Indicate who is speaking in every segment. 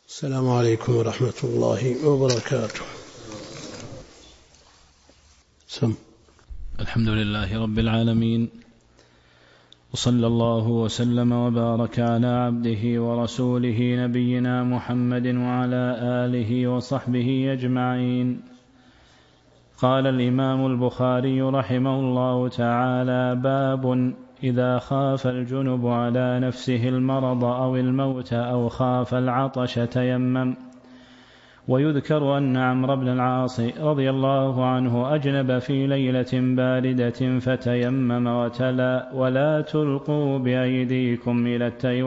Speaker 1: السلام عليكم ورحمة الله وبركاته.
Speaker 2: الحمد لله رب العالمين، وصلى الله وسلم وبارك على عبده ورسوله نبينا محمد وعلى آله وصحبه أجمعين. قال الإمام البخاري رحمه الله تعالى: باب إذا خاف الجنب على نفسه المرض أو الموت أو خاف العطش تيمم. ويذكر أن عمرو بن العاص رضي الله عنه أجنب في ليلة باردة فتيمم وتلا: ولا تلقوا بأيديكم إلى التي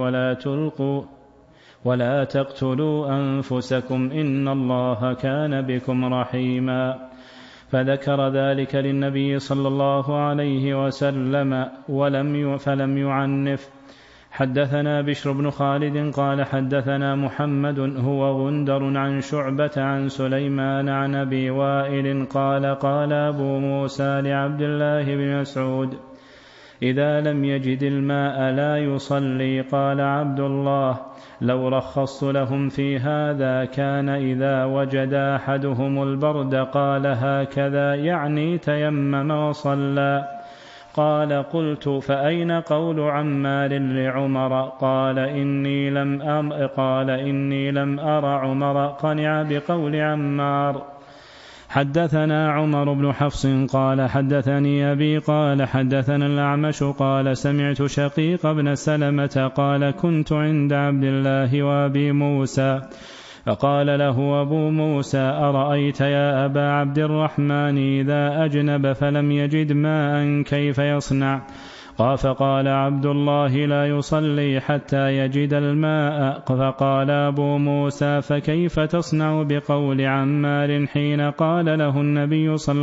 Speaker 2: ولا تقتلوا أنفسكم إن الله كان بكم رحيما. فذكر ذلك للنبي صلى الله عليه وسلم فلم يعنف. حدثنا بشر بن خالد قال حدثنا محمد هو غندر عن شعبة عن سليمان عن أبي وائل قال أبو موسى لعبد الله بن مسعود: إذا لم يجد الماء لا يصلي. قال عبد الله: لو رخصت لهم في هذا كان إذا وجد أحدهم البرد قال هكذا، يعني تيمم وصلى. قال: قلت: فأين قول عمار لعمر؟ قال: إني لم أر عمر قنع بقول عمار. حدثنا عمر بن حفص قال حدثني أبي قال حدثنا الأعمش قال سمعت شقيق بن سلمة قال: كنت عند عبد الله وأبي موسى فقال له أبو موسى: أرأيت يا أبا عبد الرحمن إذا أجنب فلم يجد ماء كيف يصنع؟ فقال عبد الله: لا يصلي حتى يجد الماء. فقال أبو موسى: فكيف تصنع بقول عمار حين قال له النبي صلى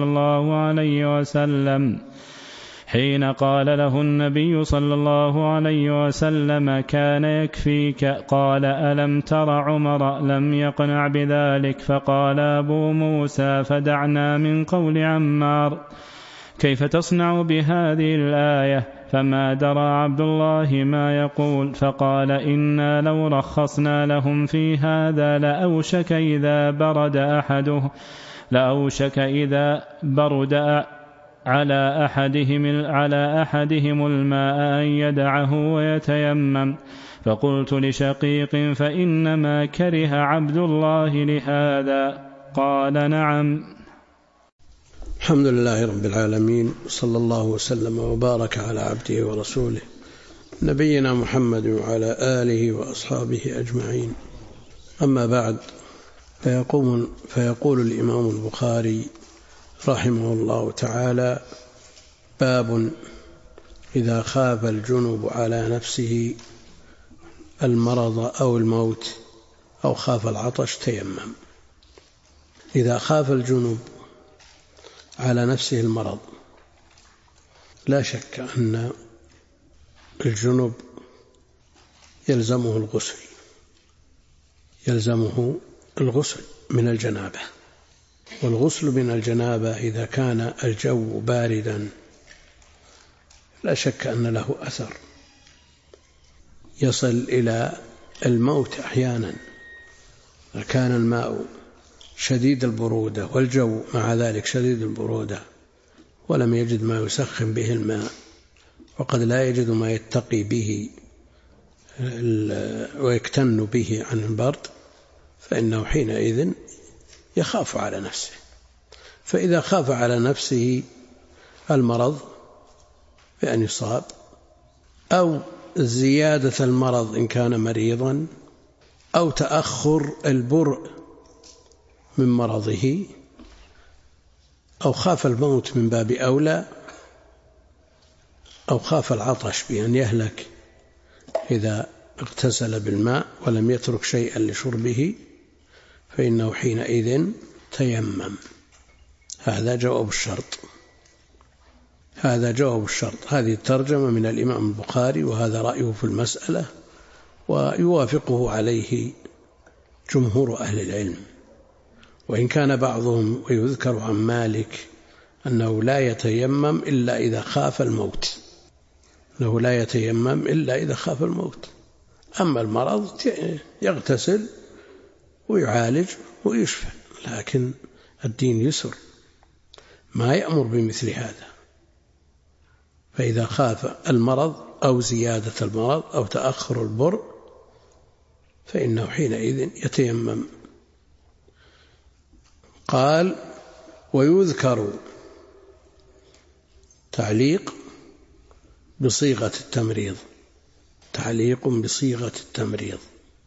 Speaker 2: الله عليه وسلم كان يكفيك؟ قال: ألم تر عمر لم يقنع بذلك؟ فقال أبو موسى: فدعنا من قول عمار، كيف تصنع بهذه الآية؟ فما درى عبد الله ما يقول. فقال: إنا لو رخصنا لهم في هذا لأوشك إذا برد على أحدهم الماء أن يدعه ويتيمم. فقلت لشقيق: فإنما كره عبد الله لهذا؟ قال: نعم.
Speaker 1: الحمد لله رب العالمين، صلى الله وسلم وبارك على عبده ورسوله نبينا محمد وعلى آله وأصحابه أجمعين. أما بعد، فيقول الإمام البخاري رحمه الله تعالى: باب إذا خاف الجنب على نفسه المرض أو الموت أو خاف العطش تيمم. إذا خاف الجنب على نفسه المرض، لا شك أن الجنب يلزمه الغسل من الجنابة. والغسل من الجنابة إذا كان الجو باردا لا شك أن له أثر يصل إلى الموت أحيانا. إذا كان الماء شديد البرودة والجو مع ذلك شديد البرودة ولم يجد ما يسخن به الماء، وقد لا يجد ما يتقي به ويكتن به عن البرد، فإنه حينئذ يخاف على نفسه. فإذا خاف على نفسه المرض بأن يصاب أو زيادة المرض إن كان مريضا أو تأخر البرء من مرضه أو خاف الموت من باب أولى أو خاف العطش بأن يهلك إذا اغتسل بالماء ولم يترك شيئا لشربه، فإنه حينئذ تيمم. هذا جواب الشرط. هذه الترجمة من الإمام البخاري، وهذا رأيه في المسألة، ويوافقه عليه جمهور أهل العلم. وإن كان بعضهم ويذكر عن مالك أنه لا يتيمم إلا إذا خاف الموت، أما المرض يغتسل ويعالج ويشفى، لكن الدين يسر ما يأمر بمثل هذا. فإذا خاف المرض أو زيادة المرض أو تأخر البر فإنه حينئذ يتيمم. قال: ويذكر تعليق بصيغة التمريض، تعليق بصيغة التمريض.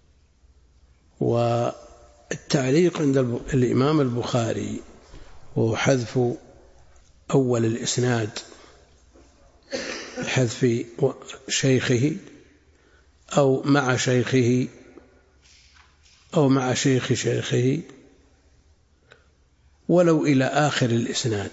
Speaker 1: والتعليق عند الإمام البخاري وهو حذف أول الإسناد بحذف شيخه أو مع شيخه أو مع شيخ شيخه ولو إلى آخر الإسناد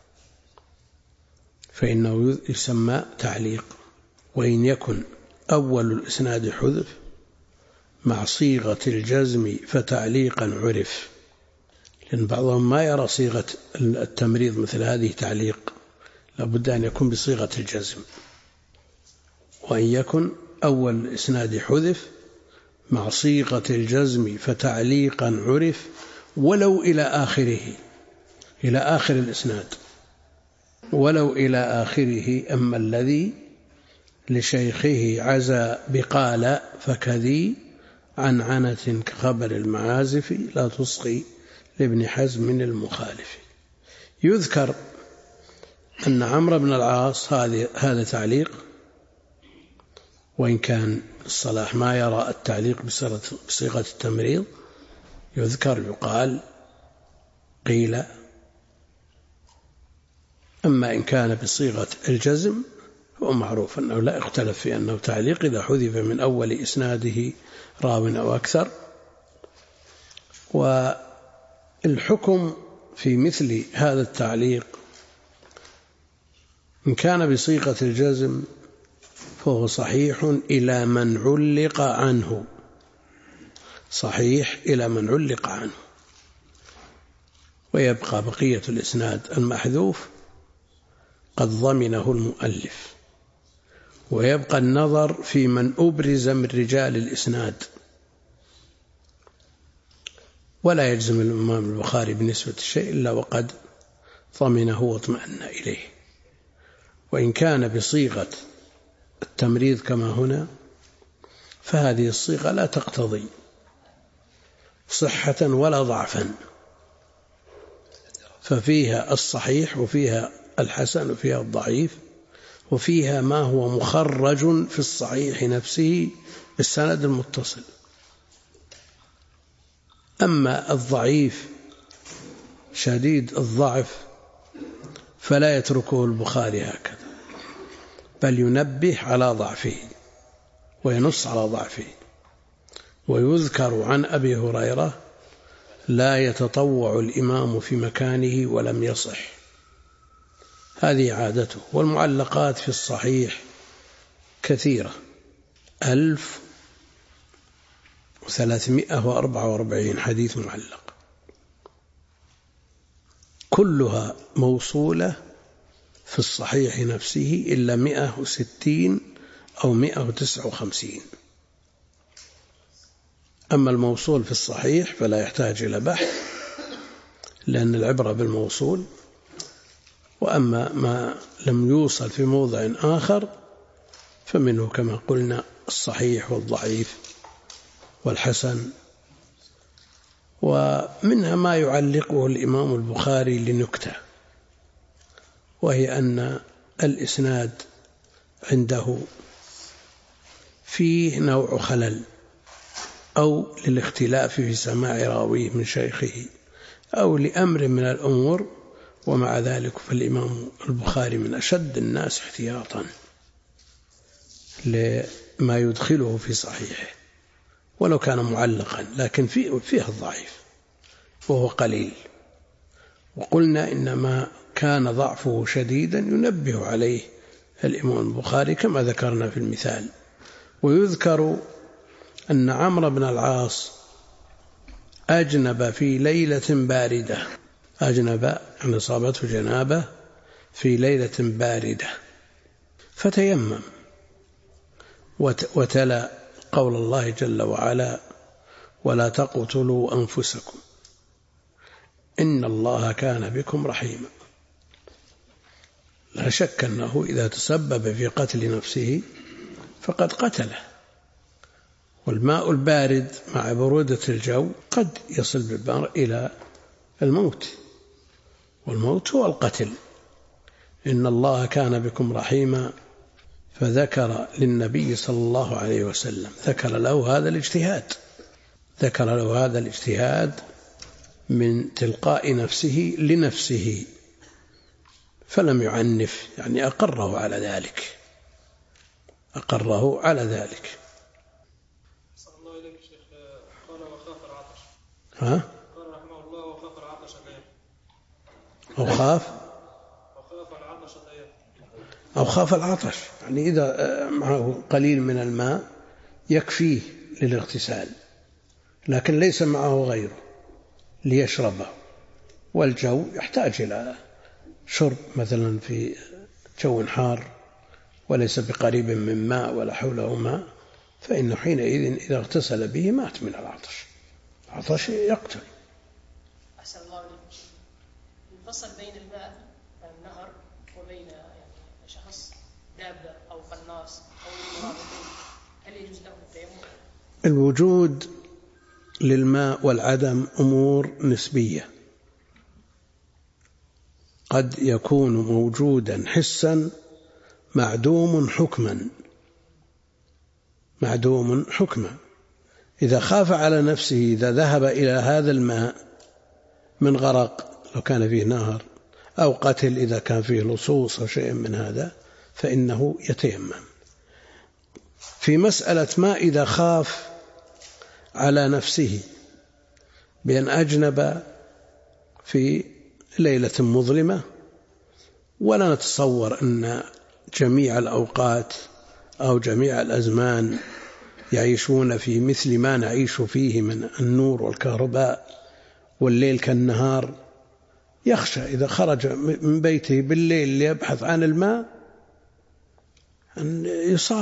Speaker 1: فإنه يسمى تعليق. وإن يكن أول الإسناد حذف مع صيغة الجزم فتعليقا عرف، لأن بعضهم ما يرى صيغة التمريض مثل هذه تعليق، لابد أن يكون بصيغة الجزم. وإن يكن أول الإسناد حذف مع صيغة الجزم فتعليقا عرف ولو إلى آخره، إلى آخر الإسناد، ولو إلى آخره. أما الذي لشيخه عزى بقال فكذي عنعنة كخبر المعازف لا تصغي لابن حزم المخالف. يذكر أن عمرو بن العاص هذا تعليق، وإن كان الصلاح ما يرى التعليق بصيغة التمريض، يذكر يقال قيل. أما إن كان بصيغة الجزم هو معروف أنه لا يختلف في أنه تعليق إذا حذف من أول إسناده راو أو أكثر. والحكم في مثل هذا التعليق إن كان بصيغة الجزم فهو صحيح إلى من علق عنه، صحيح إلى من علق عنه، ويبقى بقية الإسناد المحذوف قد ضمنه المؤلف، ويبقى النظر في من أبرز من رجال الإسناد، ولا يجزم الإمام البخاري بنسبة الشيء إلا وقد ضمنه واطمأن إليه. وإن كان بصيغة التمريض كما هنا فهذه الصيغة لا تقتضي صحة ولا ضعفا، ففيها الصحيح وفيها الحسن وفيها الضعيف وفيها ما هو مخرج في الصحيح نفسه بالسند المتصل. أما الضعيف شديد الضعف فلا يتركه البخاري هكذا، بل ينبه على ضعفه وينص على ضعفه. ويذكر عن أبي هريرة: لا يتطوع الإمام في مكانه ولم يصح. هذه عادته. والمعلقات في الصحيح كثيرة، 1344 حديث معلق، كلها موصولة في الصحيح نفسه إلا 160 أو 159. أما الموصول في الصحيح فلا يحتاج إلى بحث، لأن العبرة بالموصول. وأما ما لم يوصل في موضع آخر فمنه كما قلنا الصحيح والضعيف والحسن. ومنها ما يعلقه الإمام البخاري لنكتة، وهي أن الإسناد عنده فيه نوع خلل، أو للاختلاف في سماع راويه من شيخه، أو لأمر من الأمور. ومع ذلك فالإمام البخاري من أشد الناس احتياطا لما يدخله في صحيحه ولو كان معلقا، لكن فيه الضعيف وهو قليل. وقلنا إنما كان ضعفه شديدا ينبه عليه الإمام البخاري كما ذكرنا في المثال. ويذكر أن عمرو بن العاص أجنب في ليلة باردة، أجنب أن أصابته جنابة في ليلة باردة فتيمم وتلا قول الله جل وعلا: ولا تقتلوا أنفسكم إن الله كان بكم رحيما. لا شك أنه إذا تسبب في قتل نفسه فقد قتله، والماء البارد مع برودة الجو قد يصل بالمرء إلى الموت، والموت هو القتل. إن الله كان بكم رحيما. فذكر للنبي صلى الله عليه وسلم، ذكر له هذا الاجتهاد من تلقاء نفسه لنفسه، فلم يعنف، يعني أقره على ذلك.
Speaker 3: صلى الله عليه شيخ. قال وخاف العطش.
Speaker 1: قال
Speaker 3: رحمه الله وخاف العطش غير.
Speaker 1: أو خاف العطش، يعني إذا معه قليل من الماء يكفيه للاغتسال، لكن ليس معه غيره ليشربه، والجو يحتاج إلى شرب مثلا في جو حار وليس بقريب من ماء ولا حوله ماء، فإنه حينئذ إذا اغتسل به مات من العطش. العطش يقتل.
Speaker 4: أحسن الله عليكم. الفصل بين الماء النهر وبين شخص دابة أو قناص أو مرابطين، هل يجوز له التيمم؟
Speaker 1: الوجود للماء والعدم أمور نسبية، قد يكون موجودا حسا معدوم حكما. إذا خاف على نفسه إذا ذهب إلى هذا الماء من غرق لو كان فيه نهر، أو قتل إذا كان فيه لصوص أو شيء من هذا، فإنه يتيمم. في مسألة ما إذا خاف على نفسه بأن أجنب في ليلة مظلمة، ولا نتصور أن جميع الأوقات أو جميع الأزمان يعيشون في مثل ما نعيش فيه من النور والكهرباء والليل كالنهار، يخشى إذا خرج من بيته بالليل ليبحث عن الماء أن يصاب.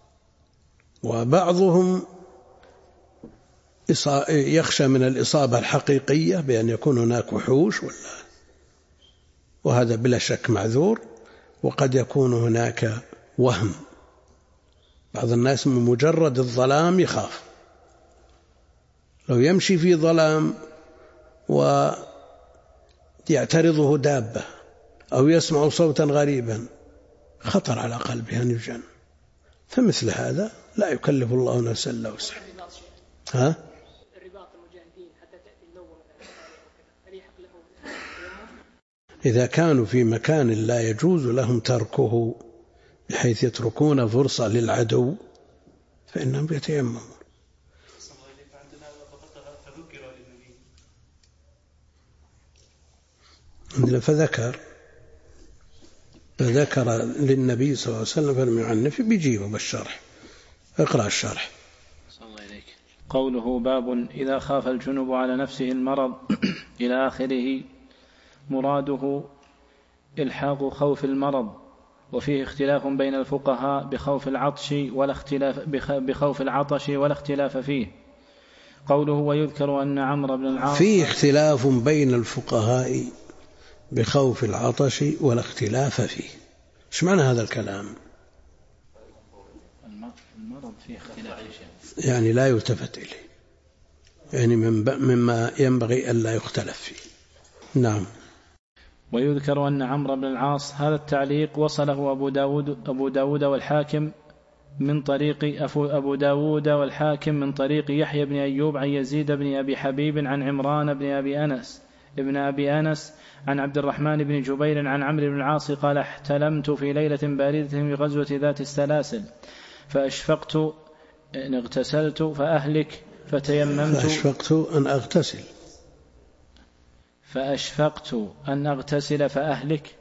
Speaker 1: وبعضهم يخشى من الإصابة الحقيقية بأن يكون هناك وحوش، وهذا بلا شك معذور. وقد يكون هناك وهم، بعض الناس من مجرد الظلام يخاف، لو يمشي في ظلام ويعترضه دابة أو يسمع صوتا غريبا خطر على قلبه أن يجن، فمثل هذا لا يكلف الله نفسا إلا وسعها.
Speaker 4: الرباط المجاهدين حتى تأتي النوم هل يحق له؟
Speaker 1: إذا كانوا في مكان لا يجوز لهم تركه بحيث يتركون فرصة للعدو فإنهم يتيممون. فذكر للنبي صلى الله عليه وسلم فلم يعنف، بيجيبه بالشرح. اقرأ الشرح.
Speaker 2: قوله باب إذا خاف الجنب على نفسه المرض إلى آخره، مراده إلحاق خوف المرض، وفيه اختلاف بين الفقهاء بخوف العطش ولا اختلاف فيه. قوله ويذكر أن عمرو بن العاص،
Speaker 1: فيه اختلاف بين الفقهاء بخوف العطش ولا اختلاف فيه. ايش معنى هذا الكلام؟
Speaker 2: المرض فيه اختلاف،
Speaker 1: يعني لا يلتفت إليه، يعني مما ينبغي أن لا يختلف فيه. نعم.
Speaker 2: ويذكر أن عمرو بن العاص، هذا التعليق وصله أبو داود والحاكم من طريق يحيى بن أيوب عن يزيد بن أبي حبيب عن عمران بن أبي أنس عن عبد الرحمن بن جبير عن عمرو بن العاص قال احتلمت في ليلة باردة في غزوة ذات السلاسل فأشفقت أن اغتسلت فأهلك فتيممت.
Speaker 1: فأشفقت
Speaker 2: أن أغتسل فأهلك.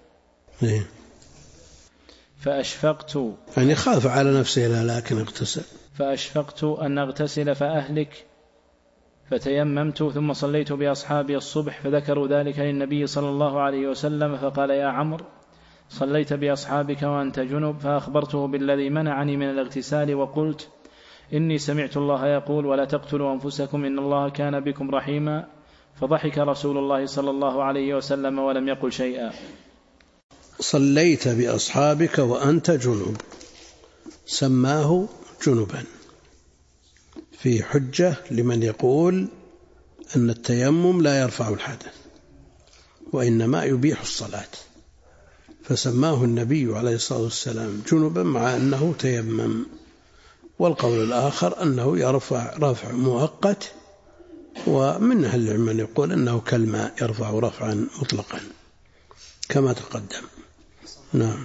Speaker 2: فأشفقت
Speaker 1: يعني خاف على نفسه لكن اغتسل.
Speaker 2: فأشفقت أن أغتسل فأهلك فتيممت ثم صليت بأصحابي الصبح، فذكروا ذلك للنبي صلى الله عليه وسلم فقال يا عمرو صليت بأصحابك وأنت جنب، فأخبرته بالذي منعني من الاغتسال وقلت إني سمعت الله يقول ولا تقتلوا أنفسكم إن الله كان بكم رحيما، فضحك رسول الله صلى الله عليه وسلم ولم يقل شيئا.
Speaker 1: صليت بأصحابك وأنت جنب، سماه جنبا، في حجة لمن يقول أن التيمم لا يرفع الحدث وإنما يبيح الصلاة، فسماه النبي عليه الصلاة والسلام جنبا مع أنه تيمم. والقول الآخر أنه يرفع رفع مؤقت، ومن أهل العلم من يقول أنه كالماء يرفع رفعا مطلقا كما تقدم. نعم.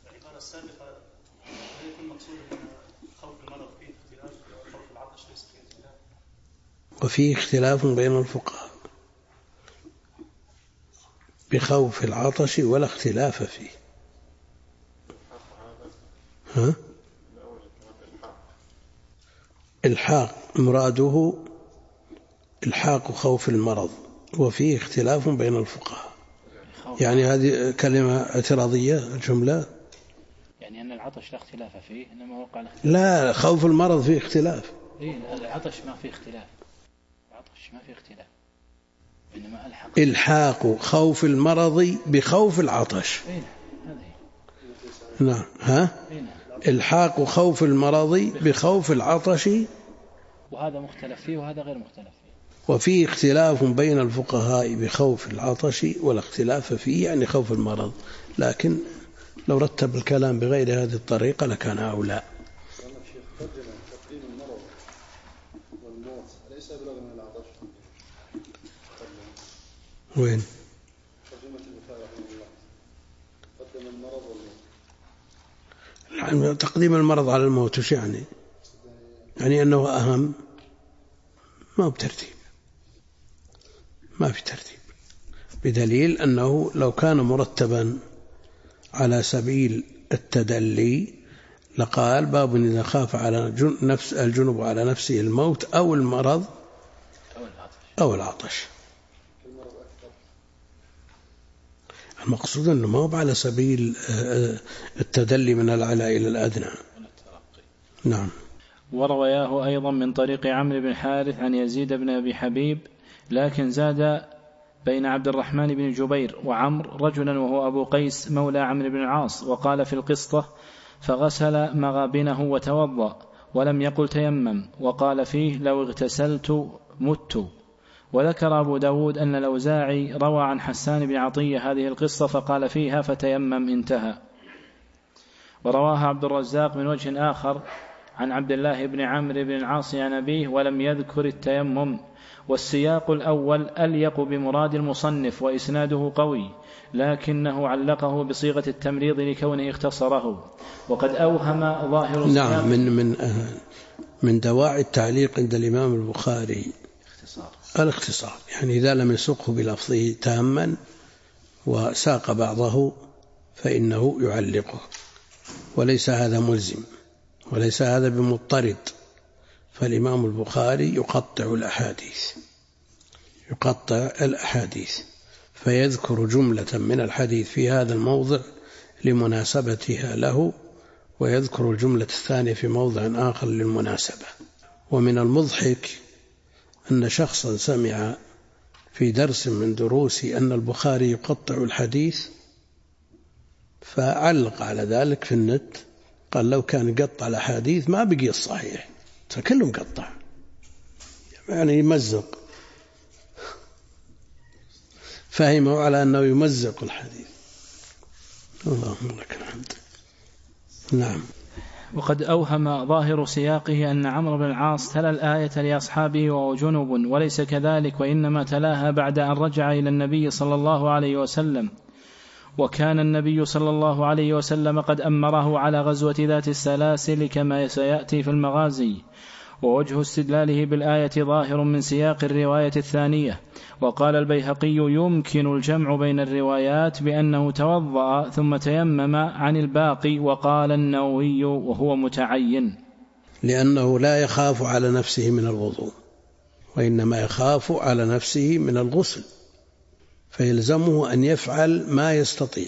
Speaker 1: وفيه اختلاف بين الفقهاء بخوف العطش ولا اختلاف فيه. الحاق مراده الحاق خوف المرض، وفيه اختلاف بين الفقهاء. يعني هذه كلمة اعتراضية الجملة،
Speaker 2: يعني أن العطش لا اختلاف فيه إنما وقع الاختلاف.
Speaker 1: لا، خوف المرض فيه اختلاف.
Speaker 2: إيه، العطش ما فيه اختلاف، العطش ما فيه اختلاف، إنما
Speaker 1: الحاق خوف المرض بخوف العطش.
Speaker 2: إيه
Speaker 1: نعم. الحاق خوف المرض بخوف العطش،
Speaker 2: وهذا مختلف فيه وهذا غير مختلف فيه.
Speaker 1: وفيه اختلاف بين الفقهاء بخوف العطش ولا اختلاف فيه يعني خوف المرض، لكن لو رتب الكلام بغير هذه الطريقة لكان أولى.
Speaker 5: تقديم المرض والموت ليس بلغ من العطش.
Speaker 1: وين؟
Speaker 5: ترجمة البخاري رحمه الله قدم المرض والموت.
Speaker 1: تقديم المرض على الموت وش يعني؟ يعني أنه أهم، ما بترتيب، ما في ترتيب، بدليل أنه لو كان مرتبا على سبيل التدلي لقال باب إذا خاف على نفس الجنب على نفسه الموت أو المرض أو العطش. المقصود أنه ما هو على سبيل التدلي من الأعلى إلى الأدنى. نعم.
Speaker 2: وروياه أيضا من طريق عمرو بن الحارث عن يزيد بن أبي حبيب، لكن زاد بين عبد الرحمن بن جبير وعمر رجلا وهو أبو قيس مولى عمرو بن العاص، وقال في القصة فغسل مغابنه وتوضأ ولم يقل تيمم، وقال فيه لو اغتسلت مت. وذكر أبو داود أن الأوزاعي روى عن حسان بن عطية هذه القصة فقال فيها فتيمم انتهى. ورواها عبد الرزاق من وجه آخر عن عبد الله بن عمرو بن العاص عن أبيه ولم يذكر التيمم، والسياق الأول أليق بمراد المصنف وإسناده قوي، لكنه علقه بصيغة التمريض لكونه اختصره، وقد أوهم ظاهر السياق.
Speaker 1: نعم. من دواعي التعليق عند الإمام البخاري الاختصار، يعني إذا لم يسقه بلفظه تاما وساق بعضه فإنه يعلقه، وليس هذا ملزم وليس هذا بمضطرد. فالإمام البخاري يقطع الأحاديث فيذكر جملة من الحديث في هذا الموضع لمناسبتها له، ويذكر الجملة الثانية في موضع آخر للمناسبة. ومن المضحك أن شخصا سمع في درس من دروسي أن البخاري يقطع الحديث، فعلق على ذلك في النت، قال لو كان يقطع الأحاديث ما بقي الصحيح، فكله مقطع، يعني يمزق، فهموا على أنه يمزق الحديث. اللهم لك الحمد. نعم.
Speaker 2: وقد أوهم ظاهر سياقه أن عمرو بن العاص تلا الآية لأصحابه وهو جنب، وليس كذلك، وإنما تلاها بعد أن رجع إلى النبي صلى الله عليه وسلم، وكان النبي صلى الله عليه وسلم قد أمره على غزوة ذات السلاسل كما سيأتي في المغازي. ووجه استدلاله بالآية ظاهر من سياق الرواية الثانية. وقال البيهقي يمكن الجمع بين الروايات بأنه توضأ ثم تيمم عن الباقي. وقال النووي وهو متعين،
Speaker 1: لأنه لا يخاف على نفسه من الوضوء، وإنما يخاف على نفسه من الغسل، فيلزمه أن يفعل ما يستطيع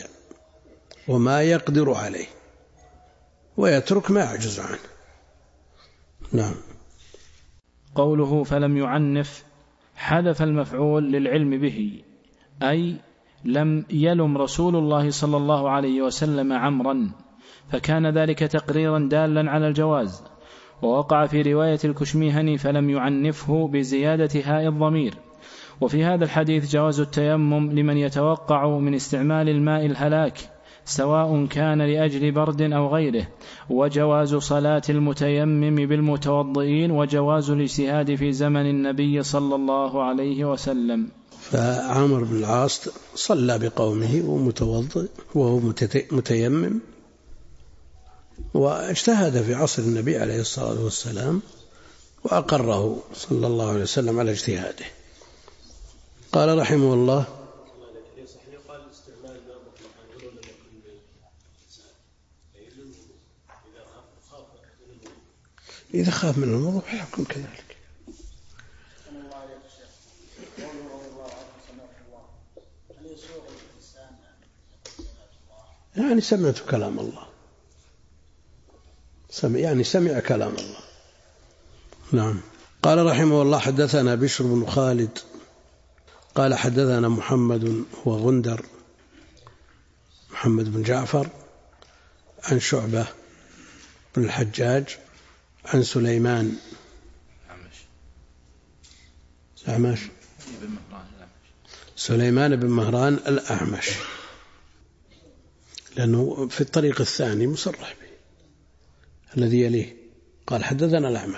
Speaker 1: وما يقدر عليه ويترك ما يعجز عنه. نعم.
Speaker 2: قوله فلم يعنف حذف المفعول للعلم به، أي لم يلم رسول الله صلى الله عليه وسلم عمرا، فكان ذلك تقريرا دالا على الجواز. ووقع في رواية الكشميهني فلم يعنفه بزيادة هاء الضمير. وفي هذا الحديث جواز التيمم لمن يتوقع من استعمال الماء الهلاك سواء كان لأجل برد أو غيره، وجواز صلاة المتيمم بالمتوضئين، وجواز الاجتهاد في زمن النبي صلى الله عليه وسلم.
Speaker 1: فعمر بن العاص صلى بقومه ومتوضئ وهو متيمم، واجتهد في عصر النبي عليه الصلاة والسلام وأقره صلى الله عليه وسلم على اجتهاده. قال رحمه الله: إذا خاف من الموضوع يحكم كذلك. يعني سمعت كلام الله، يعني سمع كلام الله. نعم. قال رحمه الله: حدثنا بشر بن خالد قال حدثنا محمد وغندر محمد بن جعفر عن شعبة بن الحجاج عن سليمان سليمان بن مهران الأعمش، لأنه في الطريق الثاني مصرح به الذي يليه. قال حدثنا الأعمش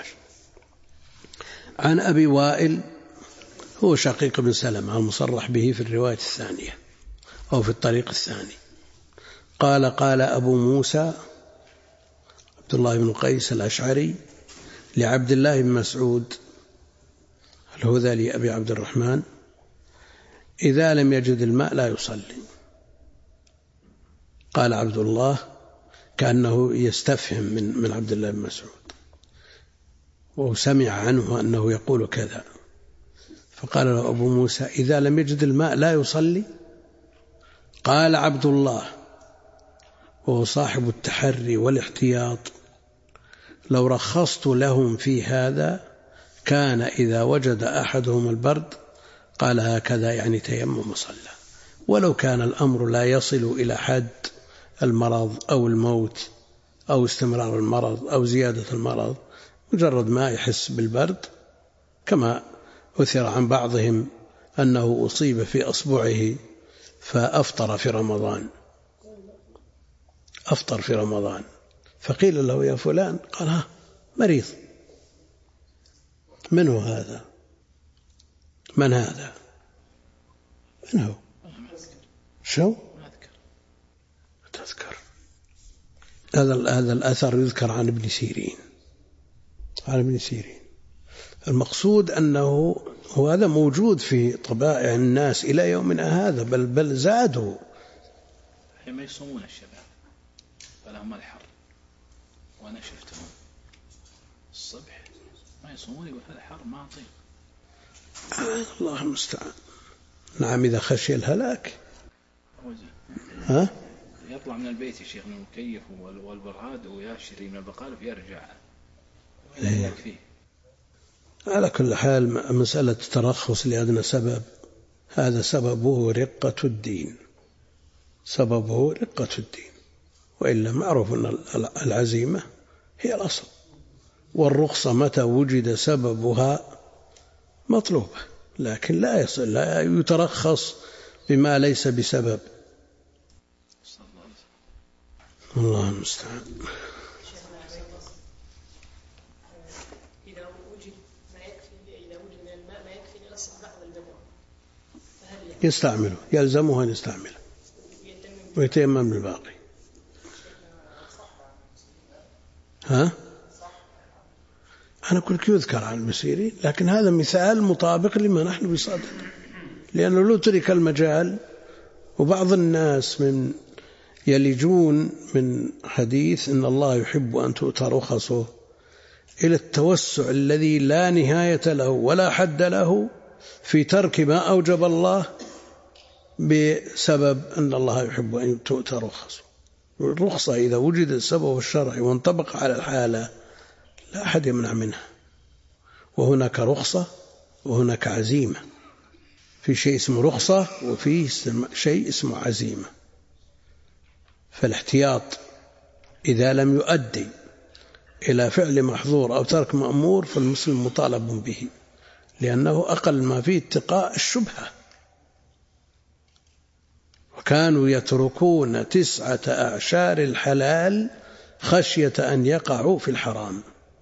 Speaker 1: عن أبي وائل هو شقيق بن سلمة المصرح به في الرواية الثانية أو في الطريق الثاني. قال قال أبو موسى عبد الله بن قيس الأشعري لعبد الله بن مسعود الهذلي أبي عبد الرحمن: إذا لم يجد الماء لا يصلي. قال عبد الله كأنه يستفهم من عبد الله بن مسعود، وسمع عنه أنه يقول كذا، فقال له أبو موسى: إذا لم يجد الماء لا يصلي؟ قال عبد الله وهو صاحب التحري والاحتياط: لو رخصت لهم في هذا كان إذا وجد أحدهم البرد قال هكذا، يعني تيمم صلى، ولو كان الأمر لا يصل إلى حد المرض أو الموت أو استمرار المرض أو زيادة المرض، مجرد ما يحس بالبرد، كما أثر عن بعضهم أنه أصيب في أصبعه فأفطر في رمضان، فقيل له: يا فلان، قال: ها مريض. من هو هذا؟ من هذا؟ من هو؟ شو؟ تذكر. هذا الأثر يذكر عن ابن سيرين. المقصود أنه وهذا موجود في طبائع الناس إلى يومنا هذا، بل زادوا.
Speaker 2: ما يصومون الشباب فلهم الحر، وأنا شفتهم الصبح ما يصومون، يقول هذا حر ما أطيق.
Speaker 1: الله المستعان. نعم، إذا خشي الهلاك
Speaker 2: يطلع من البيت يا شيخ من المكيف والبراد ويشتري من البقالة ويرجع فيه.
Speaker 1: على كل حال مسألة الترخص لأدنى سبب هذا سببه رقة الدين، وإلا معروف أن العزيمة هي الأصل، والرخصة متى وجد سببها مطلوبة، لكن لا يترخص بما ليس بسبب. الله المستعان.
Speaker 4: إذا وجد من الماء ما يكفي لغسل بعض البدن،
Speaker 1: يستعمله، يلزمه أن يستعمله ويتيمم بالباقي. أنا كنت يذكر عن المسيري، لكن هذا مثال مطابق لما نحن بصدد، لأنه لو ترك المجال، وبعض الناس يلجون من حديث إن الله يحب أن تؤتى رخصه إلى التوسع الذي لا نهاية له ولا حد له في ترك ما أوجب الله بسبب أن الله يحب أن تؤتى رخصه. الرخصة إذا وجد السبب الشرعي وانطبق على الحالة لا أحد يمنع منها، وهناك رخصة وهناك عزيمة، في شيء اسمه رخصة وفي شيء اسمه عزيمة. فالاحتياط إذا لم يؤدي إلى فعل محظور أو ترك مأمور فالمسلم مطالب به، لأنه أقل ما فيه اتقاء الشبهة. وكانوا يتركون 9 أعشار الحلال خشية أن يقعوا في الحرام.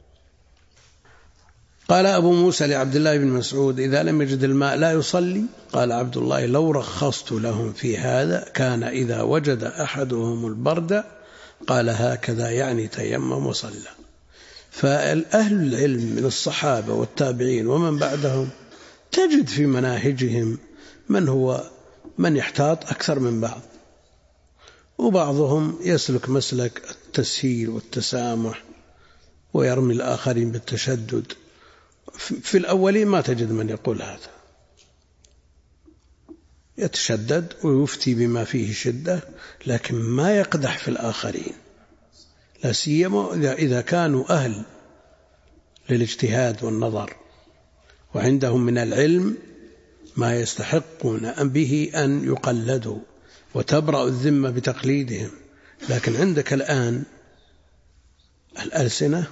Speaker 1: قال أبو موسى لعبد الله بن مسعود: إذا لم يجد الماء لا يصلي؟ قال عبد الله: لو رخصت لهم في هذا كان إذا وجد أحدهم البرد قال هكذا، يعني تيمم وصلى. فالأهل العلم من الصحابة والتابعين ومن بعدهم تجد في مناهجهم من يحتاط أكثر من بعض، وبعضهم يسلك مسلك التسهيل والتسامح ويرمي الآخرين بالتشدد. في الأولين ما تجد من يقول هذا، يتشدد ويفتي بما فيه شدة، لكن ما يقدح في الآخرين، لا سيما إذا كانوا أهل للاجتهاد والنظر وعندهم من العلم ما يستحقون به أن يقلدوا وتبرأ الذمة بتقليدهم. لكن عندك الآن الألسنة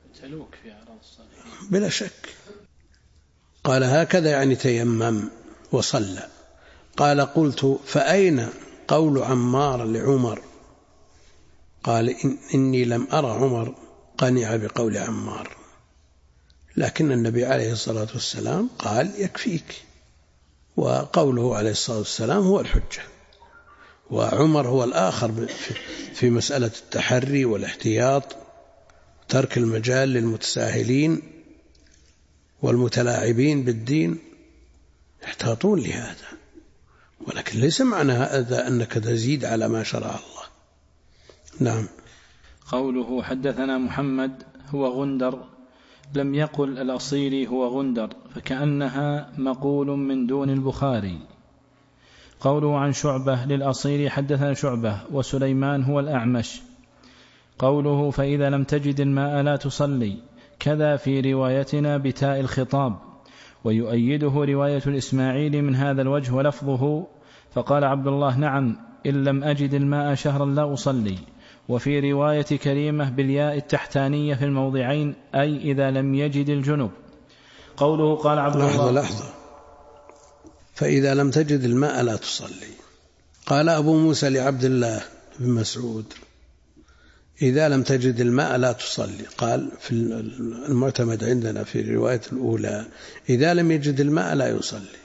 Speaker 1: بلا شك. قال هكذا يعني تيمم وصلى. قال: قلت: فأين قول عمار لعمر؟ قال: إني لم أرى عمر قنع بقول عمار، لكن النبي عليه الصلاة والسلام قال يكفيك، وقوله عليه الصلاة والسلام هو الحجة، وعمر هو الآخر في مسألة التحري والاحتياط، ترك المجال للمتساهلين والمتلاعبين بالدين، يحتاطون لهذا. ولكن ليس معنى هذا أنك تزيد على ما شرع الله. نعم.
Speaker 2: قوله حدثنا محمد هو غندر، لم يقل الأصيلي هو غندر، فكأنها مقول من دون البخاري. قوله عن شعبة للأصيلي حدثنا شعبة وسليمان هو الأعمش. قوله فإذا لم تجد الماء لا تصلي، كذا في روايتنا بتاء الخطاب، ويؤيده رواية الإسماعيلي من هذا الوجه ولفظه فقال عبد الله: نعم إن لم أجد الماء شهرا لا أصلي. وفي رواية كريمة بالياء التحتانية في الموضعين أي إذا لم يجد الجنب. قوله قال عبد الله:
Speaker 1: لحظة، فإذا لم تجد الماء لا تصلي. قال أبو موسى لعبد الله بن مسعود: إذا لم تجد الماء لا تصلي. قال في المعتمد عندنا في الرواية الأولى: إذا لم يجد الماء لا يصلي.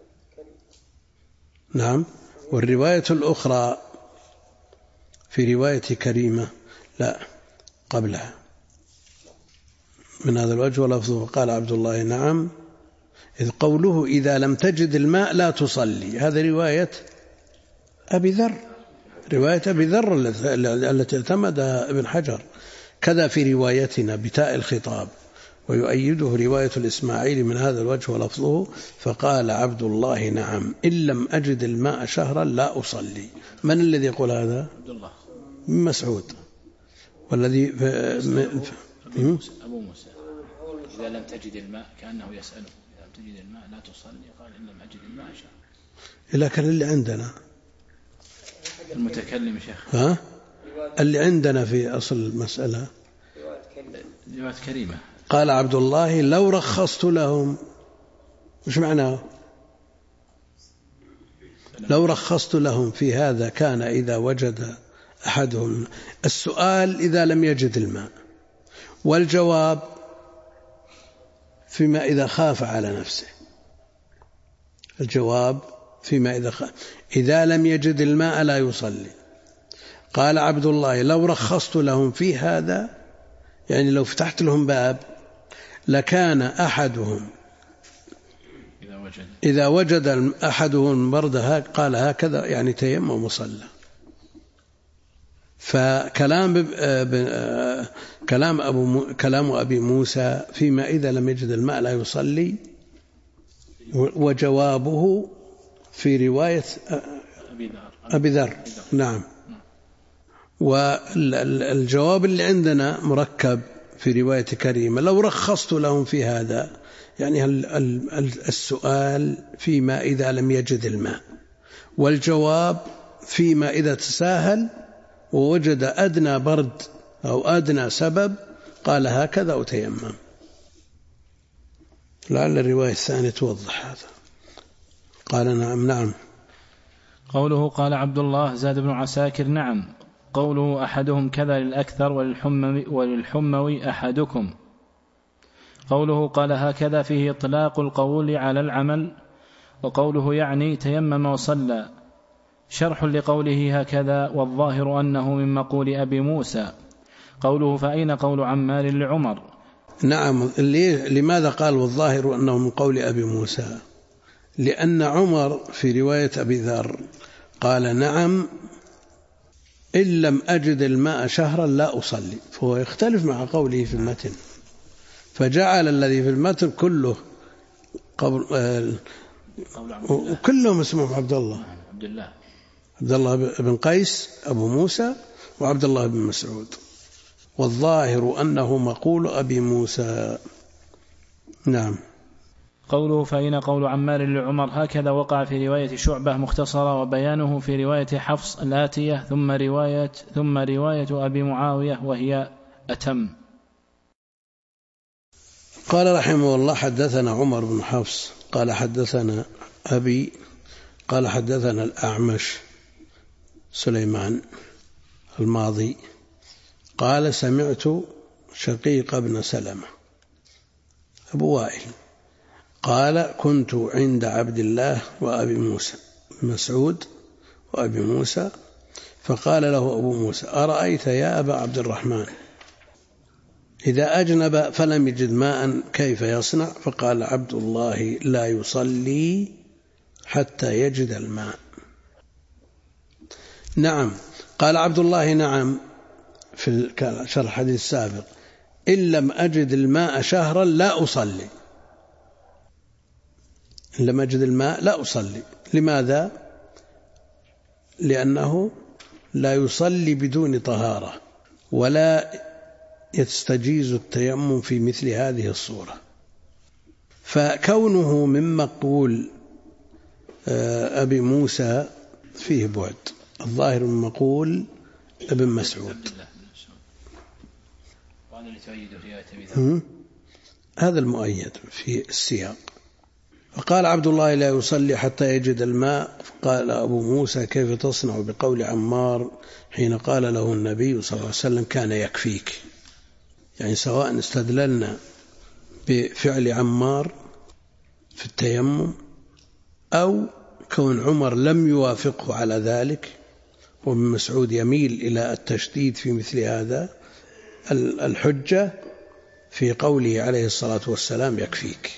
Speaker 1: نعم. والرواية الأخرى في رواية كريمة لا قبلها من هذا الوجه ولفظه قال عبد الله: نعم، إذ قوله إذا لم تجد الماء لا تصلي هذا رواية أبي ذر، رواية أبي ذر التي اعتمدها ابن حجر. كذا في روايتنا بتاء الخطاب، ويؤيده رواية الإسماعيلي من هذا الوجه ولفظه فقال عبد الله: نعم إن لم أجد الماء شهرا لا أصلي. من الذي يقول هذا؟
Speaker 2: عبد الله
Speaker 1: بن مسعود. والذي
Speaker 2: أبو موسى إذا لم تجد الماء كأنه يسأله إذا لم تجد الماء لا تصلي، قال إن لم أجد الماء شهرا.
Speaker 1: لكن اللي عندنا
Speaker 2: المتكلم شيخ،
Speaker 1: ها اللي عندنا في أصل المسألة
Speaker 2: رواية كريمة.
Speaker 1: قال عبد الله: لو رخصت لهم. مش معناه لو رخصت لهم في هذا كان إذا وجد أحدهم. السؤال إذا لم يجد الماء، والجواب فيما إذا خاف على نفسه. الجواب فيما إذا خاف. إذا لم يجد الماء لا يصلي. قال عبد الله: لو رخصت لهم في هذا، يعني لو فتحت لهم باب لكان أحدهم إذا وجد أحدهم برد قال هكذا، يعني تيمم وصلى. فكلام كلام أبي موسى فيما إذا لم يجد الماء لا يصلي، وجوابه في رواية أبي ذر. نعم. والجواب اللي عندنا مركب في رواية كريمة. لو رخصت لهم في هذا يعني السؤال فيما إذا لم يجد الماء، والجواب فيما إذا تساهل ووجد أدنى برد أو أدنى سبب قال هكذا وتيمم. لعل الرواية الثانية توضح هذا. قال نعم.
Speaker 2: قوله قال عبد الله زاد بن عساكر نعم. قوله أحدهم كذا للأكثر وللحموي أحدكم. قوله قال هكذا فيه إطلاق القول على العمل، وقوله يعني تيمم وصلى شرح لقوله هكذا، والظاهر أنه من مقول أبي موسى. قوله فأين قول عمار لعمر؟
Speaker 1: نعم. لماذا قال والظاهر أنه من قول أبي موسى؟ لأن عمر في رواية أبي ذر قال نعم إن لم أجد الماء شهرا لا أصلي، فهو يختلف مع قوله في المتن، فجعل الذي في المتن كله وكلهم اسمهم عبد الله بن قيس أبو موسى وعبد الله بن مسعود، والظاهر أنه مقول أبي موسى. نعم.
Speaker 2: قوله فإن قول عمار لعمر هكذا وقع في رواية شعبة مختصرة، وبيانه في رواية حفص الآتية ثم رواية أبي معاوية وهي أتم.
Speaker 1: قال رحمه الله حدثنا عمر بن حفص قال حدثنا أبي قال حدثنا الأعمش سليمان الماضي قال سمعت شقيق بن سلمة أبو وائل قال كنت عند عبد الله وأبي موسى مسعود وأبي موسى، فقال له أبو موسى أرأيت يا أبا عبد الرحمن إذا أجنب فلم يجد ماء كيف يصنع؟ فقال عبد الله لا يصلي حتى يجد الماء. نعم. قال عبد الله نعم في شرح الحديث السابق إن لم أجد الماء شهرا لا أصلي، إن لم أجد الماء لا أصلي. لماذا؟ لأنه لا يصلي بدون طهارة ولا يستجيز التيمم في مثل هذه الصورة، فكونه من مقول أبي موسى فيه بعد. الظاهر من مقول ابن مسعود. هذا المؤيد في السياق. فقال عبد الله لا يصلي حتى يجد الماء. قال أبو موسى كيف تصنع بقول عمار حين قال له النبي صلى الله عليه وسلم كان يكفيك؟ يعني سواء استدللنا بفعل عمار في التيمم أو كون عمر لم يوافقه على ذلك، وابن مسعود يميل إلى التشديد في مثل هذا، الحجة في قوله عليه الصلاة والسلام يكفيك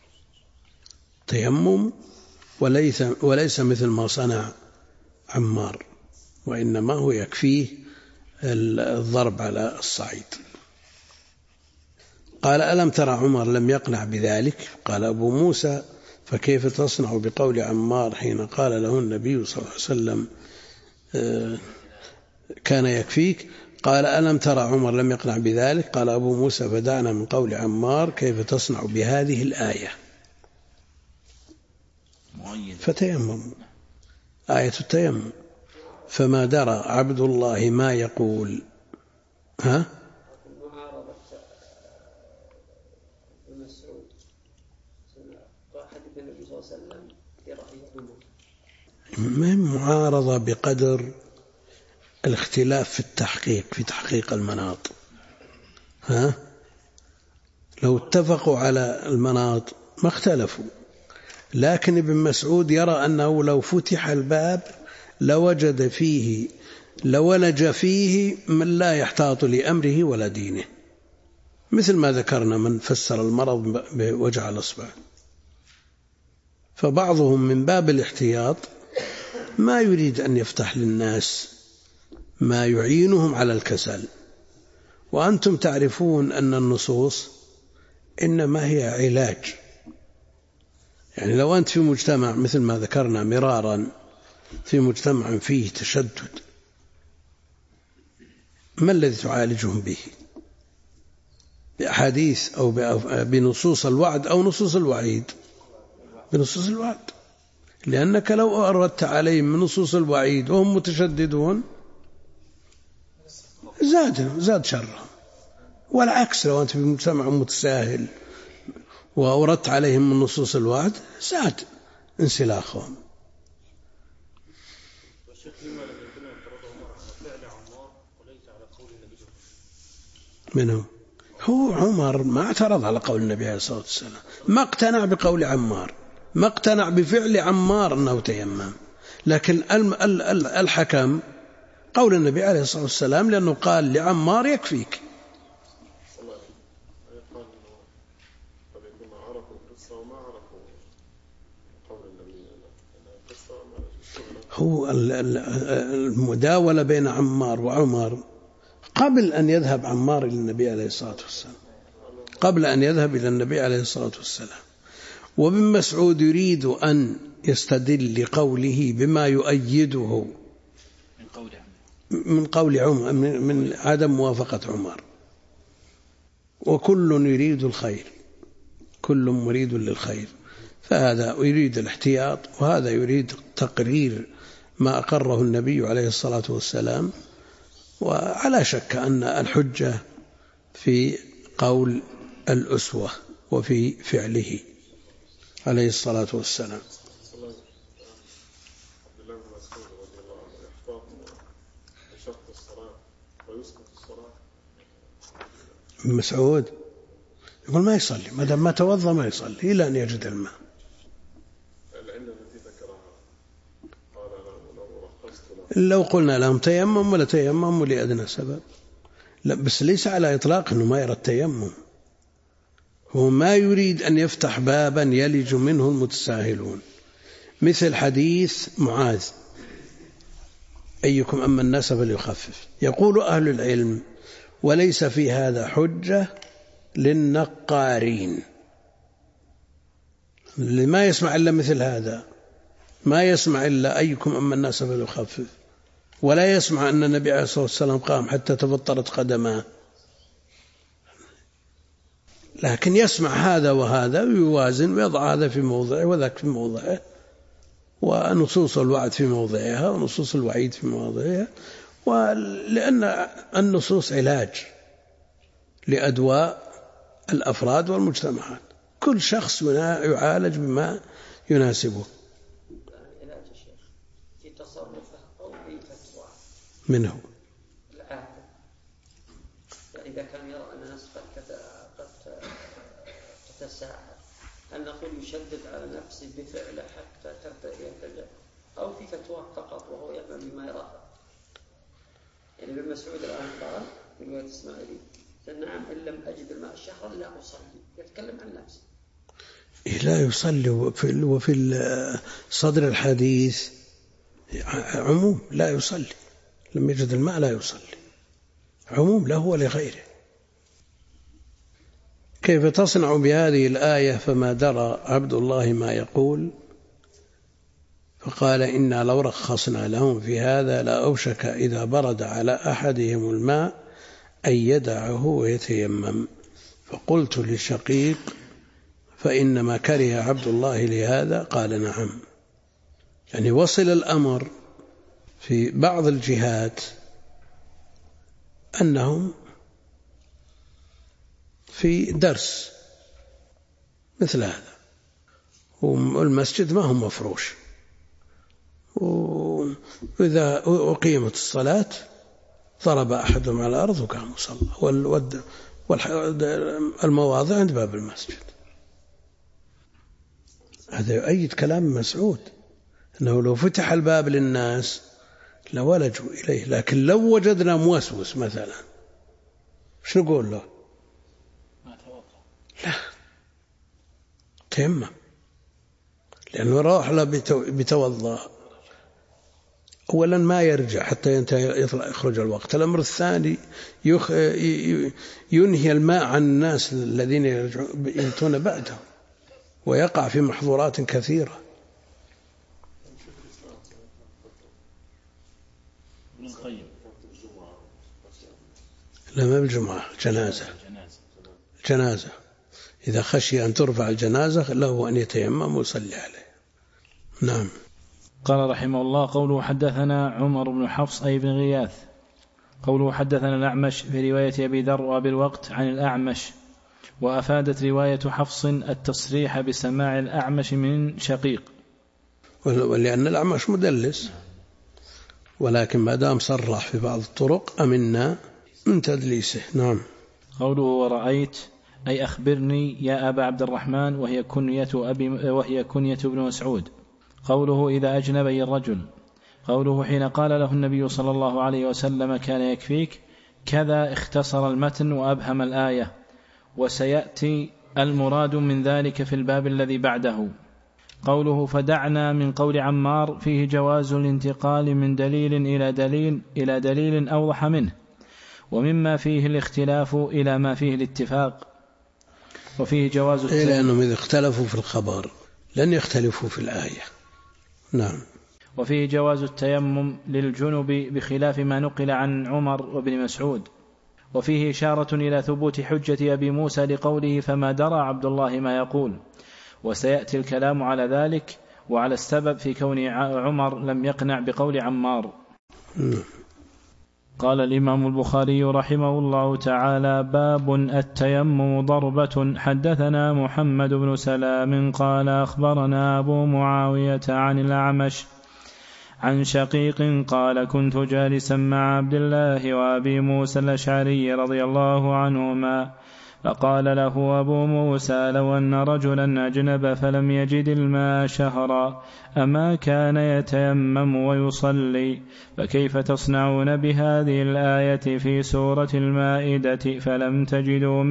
Speaker 1: تيمم، وليس مثل ما صنع عمار، وإنما هو يكفيه الضرب على الصعيد. قال ألم ترى عمر لم يقنع بذلك؟ قال أبو موسى فكيف تصنع بقول عمار حين قال له النبي صلى الله عليه وسلم كان يكفيك؟ قال ألم ترى عمر لم يقنع بذلك؟ قال أبو موسى فدعنا من قول عمار كيف تصنع بهذه الآية؟ فتيمم آية التيمم. فما درى عبد الله ما يقول. ما معارضة بقدر الاختلاف في التحقيق، في تحقيق المناط. لو اتفقوا على المناط ما اختلفوا، لكن ابن مسعود يرى أنه لو فتح الباب لولج فيه من لا يحتاط لأمره ولا دينه، مثل ما ذكرنا من فسر المرض بوجع الأصبع. فبعضهم من باب الاحتياط ما يريد أن يفتح للناس ما يعينهم على الكسل. وأنتم تعرفون أن النصوص إنما هي علاج. يعني لو أنت في مجتمع مثل ما ذكرنا مرارا، في مجتمع فيه تشدد، ما الذي تعالجهم به؟ بأحاديث أو بنصوص الوعد أو نصوص الوعيد؟ بنصوص الوعد، لأنك لو أردت عليهم من نصوص الوعيد وهم متشددون زاد شرهم، والعكس لو أنت في مجتمع متساهل وأردت عليهم من نصوص الوعد زاد انسلاخهم. منهم هو عمر ما اعترض على قول النبي عليه الصلاة والسلام، ما اقتنع بقول عمار، ما اقتنع بفعل عمار أنه تيمم، لكن الحكم قول النبي عليه الصلاة والسلام، لأنه قال لعمار يكفيك. هو المداولة بين عمار وعمر قبل أن يذهب عمار إلى النبي عليه الصلاة والسلام، قبل أن يذهب إلى النبي عليه الصلاة والسلام. وابن مسعود يريد أن يستدل لقوله بما يؤيده من قول عمر، من عدم موافقة عمر. وكل يريد الخير، كل مريد للخير، فهذا يريد الاحتياط وهذا يريد تقرير ما أقره النبي عليه الصلاة والسلام. وعلى شك أن الحجة في قول الأسوة وفي فعله عليه الصلاة والسلام. ابن مسعود يقول ما يصلي ما دام ما توضأ، ما يصلي إلا أن يجد الماء. لو قلنا لهم تيمم ولا تيمم لأدنى سبب، لا بس ليس على إطلاق أنه ما يرى التيمم، هو ما يريد أن يفتح بابا يلج منه المتساهلون، مثل حديث معاذ أيكم أما الناس فليخفف. يقول أهل العلم وليس في هذا حجة للنقارين، اللي ما يسمع إلا مثل هذا، ما يسمع إلا أيكم أما الناس فليخفف، ولا يسمع أن النبي عليه الصلاة والسلام قام حتى تبطرت قدماه، لكن يسمع هذا وهذا ويوازن ويضع هذا في موضعه وذاك في موضعه، ونصوص الوعد في موضعها ونصوص الوعيد في موضعها، ولأن النصوص علاج لأدواء الأفراد والمجتمعات، كل شخص يعالج بما يناسبه. منه
Speaker 6: إذا كان يرى أن الناس قد تتساهل، هل نقول يشدد على نفسه بفعله حتى ترتدي أو في فتوى فقط وهو يعمل بما يراه؟ يعني ابن مسعود الآن قال في رواية الإسماعيلي نعم إن لم أجد الماء شهرا لا أصلي، يتكلم عن نفسه.
Speaker 1: لا يصلي، وفي صدر الحديث عموم لا يصلي، لم يجد الماء لا يصلي، عموم له ولغيره. كيف تصنع بهذه الآية فما درى عبد الله ما يقول فقال إنا لو رخصنا لهم في هذا لأوشك إذا برد على أحدهم الماء أن يدعه ويتيمم. فقلت للشقيق فإنما كره عبد الله لهذا قال نعم. يعني وصل الأمر في بعض الجهات أنهم في درس مثل هذا والمسجد ما هم مفروش، وإذا أقيمت الصلاة ضرب أحدهم على الأرض وقام وصلى، والمواضع عند باب المسجد. هذا يؤيد كلام مسعود أنه لو فتح الباب للناس لولجوا إليه، لكن لو وجدنا موسوس مثلا شو نقول له؟ لا تيمم، لأنه راح له بتوضأ. أولا ما يرجع حتى ينتهي يخرج الوقت. الأمر الثاني ينهي الماء عن الناس الذين يأتون بعده ويقع في محظورات كثيرة. لا ما بالجمعة، جنازة الجنازة، إذا خشي أن ترفع الجنازة له أن يتيمم ويصلي عليه. نعم.
Speaker 2: قال رحمه الله: قوله حدثنا عمر بن حفص أي بن غياث. قوله حدثنا الأعمش في رواية أبي ذر وأبي الوقت عن الأعمش، وأفادت رواية حفص التصريح بسماع الأعمش من شقيق،
Speaker 1: ولأن الأعمش مدلس، ولكن ما دام صرح في بعض الطرق أمنا من تدليسه. نعم.
Speaker 2: قوله ورأيت أي أخبرني يا أبا عبد الرحمن، وهي كنية ابن مسعود. قوله إذا أجنب أي الرجل. قوله حين قال له النبي صلى الله عليه وسلم كان يكفيك كذا، اختصر المتن وأبهم الآية، وسيأتي المراد من ذلك في الباب الذي بعده. قوله فدعنا من قول عمار فيه جواز الانتقال من دليل إلى دليل أوضح منه، ومما فيه الاختلاف إلى ما فيه الاتفاق، وفيه جواز
Speaker 1: التيمم، لأنهم إذا اختلفوا في الخبر لن يختلفوا في الآية. نعم.
Speaker 2: وفيه جواز التيمم للجنب بخلاف ما نقل عن عمر وابن مسعود. وفيه إشارة إلى ثبوت حجة أبي موسى لقوله فما درى عبد الله ما يقول، وسيأتي الكلام على ذلك وعلى السبب في كون عمر لم يقنع بقول عمار. قال الإمام البخاري رحمه الله تعالى: باب التيمم ضربة. حدثنا محمد بن سلام قال أخبرنا أبو معاوية عن الأعمش عن شقيق قال كنت جالسا مع عبد الله وأبي موسى الأشعري رضي الله عنهما، فقال له أبو موسى لو أن رجلا أجنب فلم يجد الماء شهرا أما كان يتيمم ويصلي؟ فكيف تصنعون بهذه الآية في سورة المائدة فلم تجدوا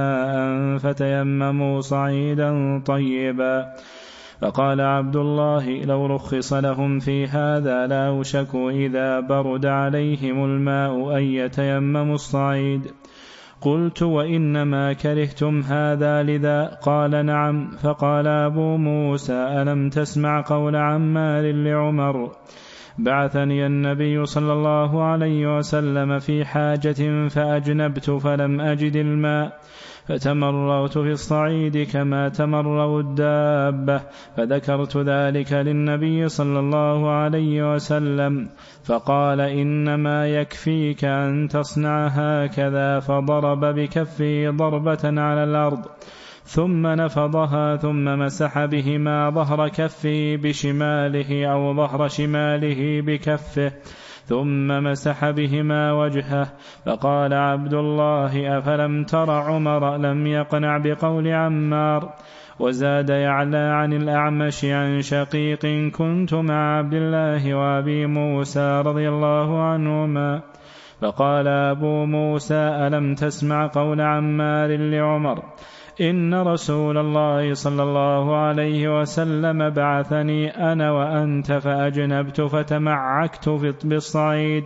Speaker 2: ماء فتيمموا صعيدا طيبا؟ فقال عبد الله لو رخص لهم في هذا لأوشكوا إذا برد عليهم الماء أن يتيمموا الصعيد. قلت وإنما كرهتم هذا لذا؟ قال نعم. فقال أبو موسى ألم تسمع قول عمار لعمر بعثني النبي صلى الله عليه وسلم في حاجة فأجنبت فلم أجد الماء فتمرغت في الصعيد كما تمرغ الدابة، فذكرت ذلك للنبي صلى الله عليه وسلم فقال إنما يكفيك أن تصنع هكذا، فضرب بكفه ضربة على الأرض ثم نفضها ثم مسح بهما ظهر كفه بشماله أو ظهر شماله بكفه ثم مسح بهما وجهه. فقال عبد الله أفلم تر عمر لم يقنع بقول عمار؟ وزاد يعلى عن الأعمش عن شقيق كنت مع عبد الله وأبي موسى رضي الله عنهما. فقال أبو موسى ألم تسمع قول عمار لعمر إن رسول الله صلى الله عليه وسلم بعثني أنا وأنت فأجنبت فتمعكت بالصعيد،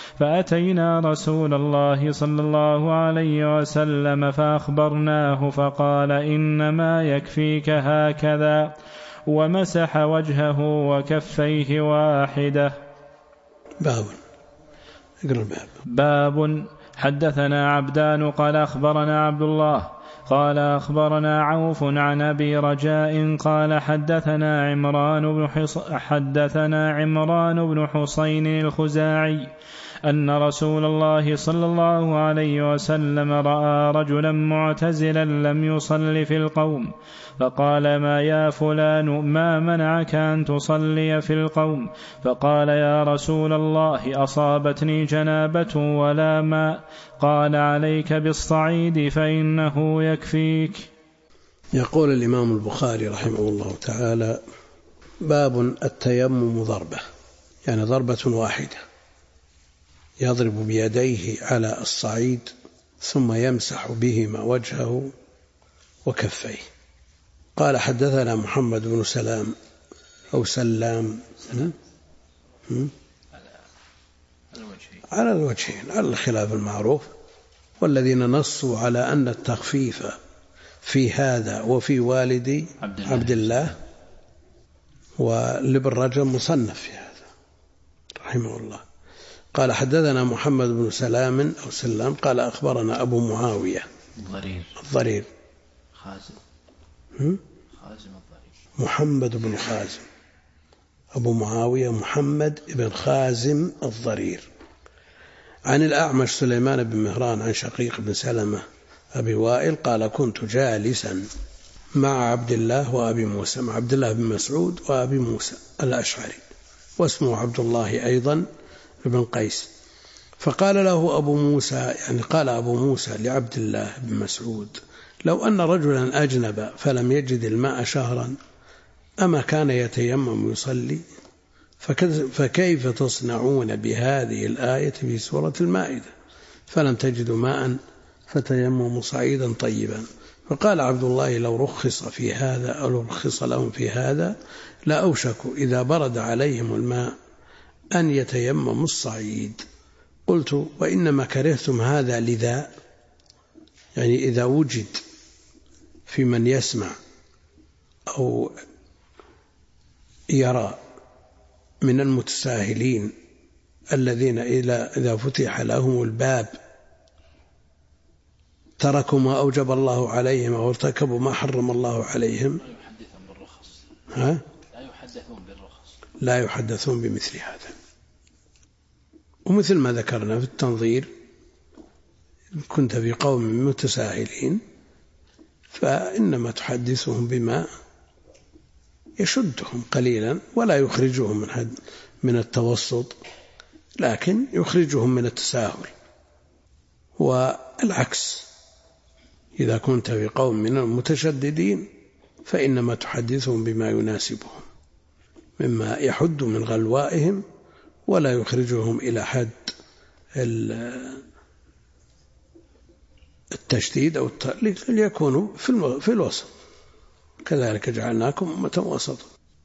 Speaker 2: فأتينا رسول الله صلى الله عليه وسلم فأخبرناه فقال إنما يكفيك هكذا، ومسح وجهه وكفيه واحدة. باب حدثنا عبدان قال أخبرنا عبد الله قال أخبرنا عوف عن أبي رجاء قال حدثنا عمران بن حسين الخزاعي أن رسول الله صلى الله عليه وسلم رأى رجلا معتزلا لم يصل في القوم، فقال ما يا فلان ما منعك أن تصلي في القوم؟ فقال يا رسول الله أصابتني جنابة ولا ماء. قال عليك بالصعيد فإنه يكفيك.
Speaker 1: يقول الإمام البخاري رحمه الله تعالى: باب التيمم ضربة، يعني ضربة واحدة يضرب بيديه على الصعيد ثم يمسح بهما وجهه وكفيه. قال حدثنا محمد بن سلام أو سلام على الوجهين على الخلاف المعروف، والذين نصوا على أن التخفيف في هذا وفي والدي عبد الله ولابن رجب مصنف في هذا رحمه الله. قال حدثنا محمد بن سلام أو سلام قال أخبرنا أبو معاوية الضرير.
Speaker 7: خازم الضرير.
Speaker 1: محمد بن خازم أبو معاوية محمد بن خازم الضرير. عن الأعمش سليمان بن مهران عن شقيق بن سلمة أبي وائل قال كنت جالسا مع عبد الله وأبي موسى، مع عبد الله بن مسعود وأبي موسى الأشعري واسمه عبد الله أيضا بن قيس، فقال له أبو موسى، يعني قال أبو موسى لعبد الله بن مسعود لو أن رجلا أجنب فلم يجد الماء شهرا أما كان يتيمم يصلي؟ فكيف تصنعون بهذه الآية في سورة المائدة فلم تجدوا ماء فتيمموا صعيدا طيبا؟ فقال عبد الله لو رخص في هذا أو رخص لهم في هذا لا أوشكوا إذا برد عليهم الماء أن يتيمموا الصعيد. قلت وإنما كرهتم هذا لذا، يعني إذا وجد في من يسمع أو يرى من المتساهلين الذين إذا فتح لهم الباب تركوا ما أوجب الله عليهم أو ارتكبوا ما حرم الله عليهم، لا يحدثون بمثل هذا. ومثل ما ذكرنا في التنظير كنت في قوم متساهلين فإنما تحدثهم بما يشدهم قليلا ولا يخرجهم من التوسط، لكن يخرجهم من التساهل. والعكس إذا كنت في قوم من المتشددين فإنما تحدثهم بما يناسبهم مما يحد من غلوائهم ولا يخرجهم إلى حد التشديد أو ليكونوا في الوسط، كذلك جعلناكم أمة وسطا.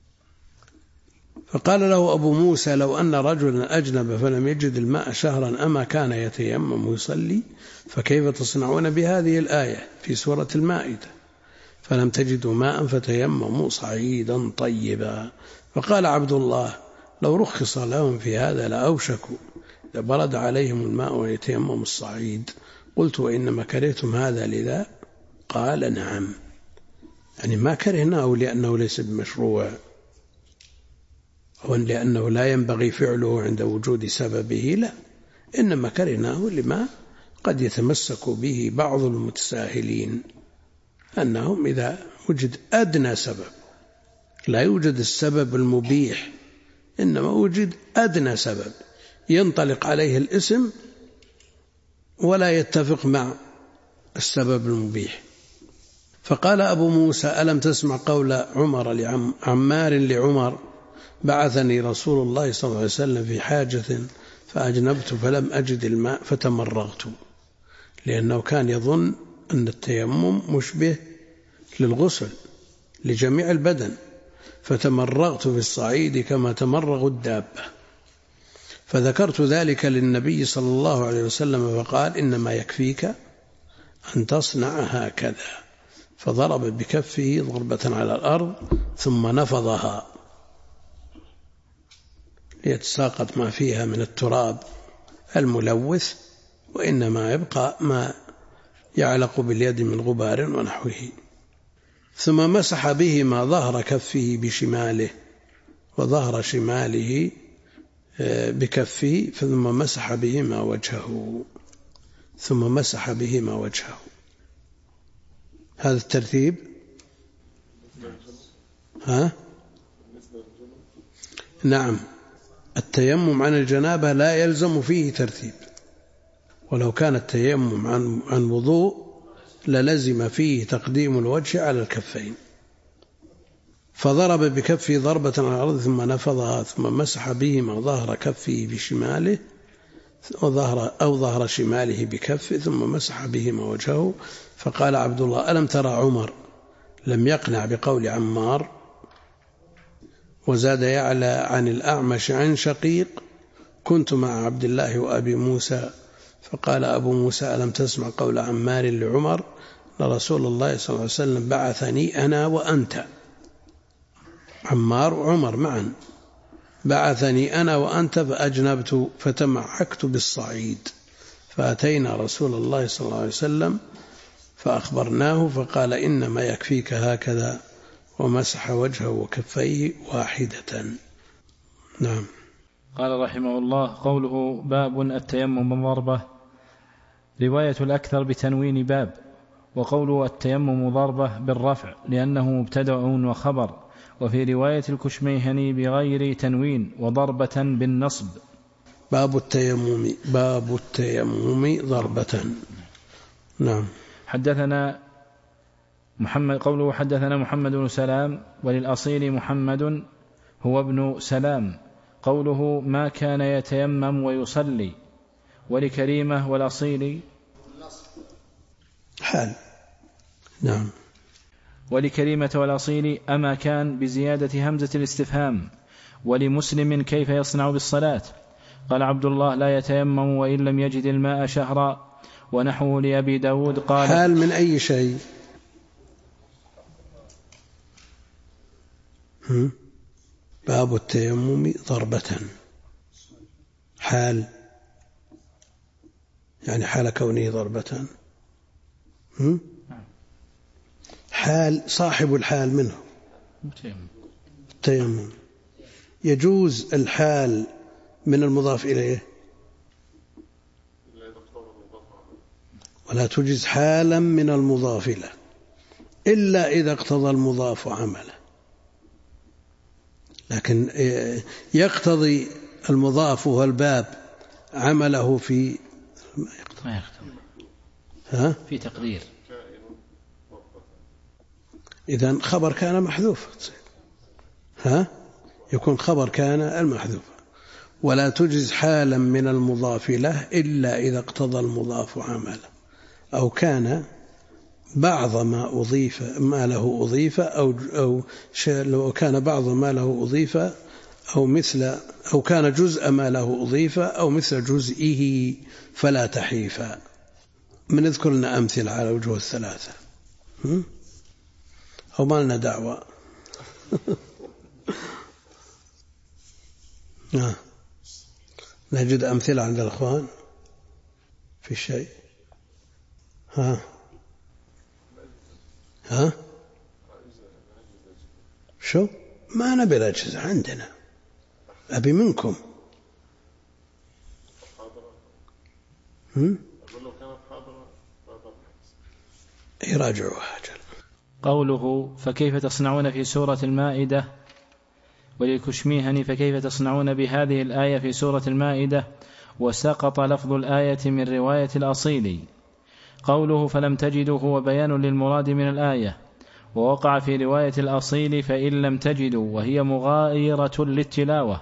Speaker 1: فقال له أبو موسى لو أن رجلا أجنب فلم يجد الماء شهرا أما كان يتيمم يصلي؟ فكيف تصنعون بهذه الآية في سورة المائدة فلم تجدوا ماء فتيمموا صعيدا طيبا؟ فقال عبد الله لو رخص لهم في هذا لأوشكوا إذا برد عليهم الماء ويتيمموا الصعيد. قلت وإنما كرهتم هذا لذا؟ قال نعم، يعني ما كرهناه لأنه ليس بمشروع أو لأنه لا ينبغي فعله عند وجود سببه، لا، إنما كرهناه لما قد يتمسك به بعض المتساهلين أنهم إذا وجد أدنى سبب، لا يوجد السبب المبيح إنما وجد أدنى سبب ينطلق عليه الاسم ولا يتفق مع السبب المبيح. فقال أبو موسى ألم تسمع قول عمر عمار لعمر بعثني رسول الله صلى الله عليه وسلم في حاجة فأجنبت فلم أجد الماء فتمرغت، لأنه كان يظن أن التيمم مشبه للغسل لجميع البدن، فتمرغت في الصعيد كما تمرغ الدابة. فذكرت ذلك للنبي صلى الله عليه وسلم فقال إنما يكفيك أن تصنع هكذا، فضرب بكفه ضربة على الأرض ثم نفضها ليتساقط ما فيها من التراب الملوث، وإنما يبقى ما يعلق باليد من غبار ونحوه. ثم مسح بهما ظهر كفه بشماله وظهر شماله بكفه، ثم مسح بهما وجهه، ثم مسح بهما وجهه. هذا الترتيب. نعم، التيمم عن الجنابة لا يلزم فيه ترتيب، ولو كان التيمم عن وضوء للزم فيه تقديم الوجه على الكفين. فضرب بكفه ضربة على الأرض ثم نفضها ثم مسح بهما ظهر كفه بشماله ظهر شماله بكفه ثم مسح بهما وجهه. فقال عبد الله ألم ترى عمر لم يقنع بقول عمار؟ وزاد يعلى عن الأعمش عن شقيق كنت مع عبد الله وأبي موسى. فقال أبو موسى ألم تسمع قول عمار لعمر لرسول الله صلى الله عليه وسلم بعثني أنا وأنت، عمار وعمر معا، بعثني أنا وأنت فأجنبت فتمعكت بالصعيد فأتينا رسول الله صلى الله عليه وسلم فأخبرناه فقال إنما يكفيك هكذا، ومسح وجهه وكفيه واحدة. نعم.
Speaker 2: قال رحمه الله: قوله باب التيمم ضربة، رواية الأكثر بتنوين باب، وقوله التيمم ضربة بالرفع لأنه مبتدأ وخبر، وفي رواية الكشميهني بغير تنوين وضربة بالنصب.
Speaker 1: باب التيمم ضربة. نعم.
Speaker 2: حدثنا محمد، قوله حدثنا محمد بن سلام، وللأصيل محمد هو ابن سلام. قوله ما كان يتيمم ويصلي، ولكريمة والأصيل
Speaker 1: حال. نعم.
Speaker 2: ولكريمة والأصيل أما كان بزيادة همزة الاستفهام. ولمسلم كيف يصنع بالصلاة؟ قال عبد الله لا يتيمم وإن لم يجد الماء شهرا. ونحوه لأبي داود قال
Speaker 1: حال من أي شيء؟ باب التيمم ضربة، حال يعني حال كونه ضربة. حال صاحب الحال منه التيمم. يجوز الحال من المضاف إليه، ولا تجوز حالا من المضاف له إلا إذا اقتضى المضاف عمله. لكن يقتضي المضاف والباب عمله في
Speaker 2: ما يقتضي في تقدير.
Speaker 1: إذن خبر كان محذوف، يكون خبر كان المحذوف. ولا تجز حالا من المضاف له إلا إذا اقتضى المضاف عمله، أو كان بعض ما أضيف ما له أضيف، أو كان بعض ما له أضيف، أو كان جزء ما له أضيف أو مثل جزئه فلا تحيفا. من اذكر لنا أمثلة على وجوه الثلاثة، أو ما لنا دعوة. نجد أمثلة عند الأخوان في شيء. شو ما نبي الأجهزة عندنا، أبي منكم. يراجعوا حاجة.
Speaker 2: قوله فكيف تصنعون في سورة المائدة، وللكشميهني فكيف تصنعون بهذه الآية في سورة المائدة، وسقط لفظ الآية من رواية الأصيلي. قوله فلم تجدوا هو بيان للمراد من الآية، ووقع في رواية الأصيل فإن لم تجدوا، وهي مغايرة للتلاوة،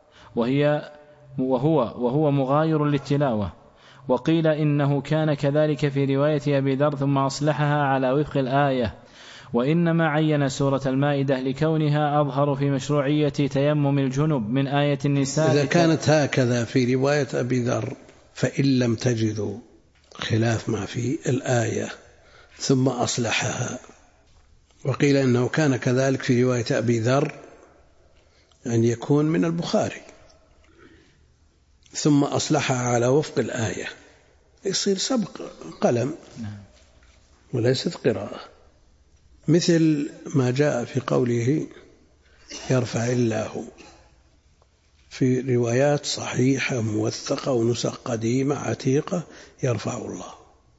Speaker 2: وهو مغاير للتلاوة. وقيل إنه كان كذلك في رواية أبي ذر ثم أصلحها على وفق الآية، وإنما عين سورة المائدة لكونها أظهر في مشروعية تيمم الجنب من آية النساء.
Speaker 1: إذا كانت هكذا في رواية أبي ذر فإن لم تجدوا، خلاف ما في الآية ثم أصلحها. وقيل إنه كان كذلك في رواية أبي ذر، أن يكون من البخاري ثم أصلحها على وفق الآية، يصير سبق قلم وليست قراءة، مثل ما جاء في قوله يرفع الله، في روايات صحيحة موثقة ونسخ قديمة عتيقة يرفع الله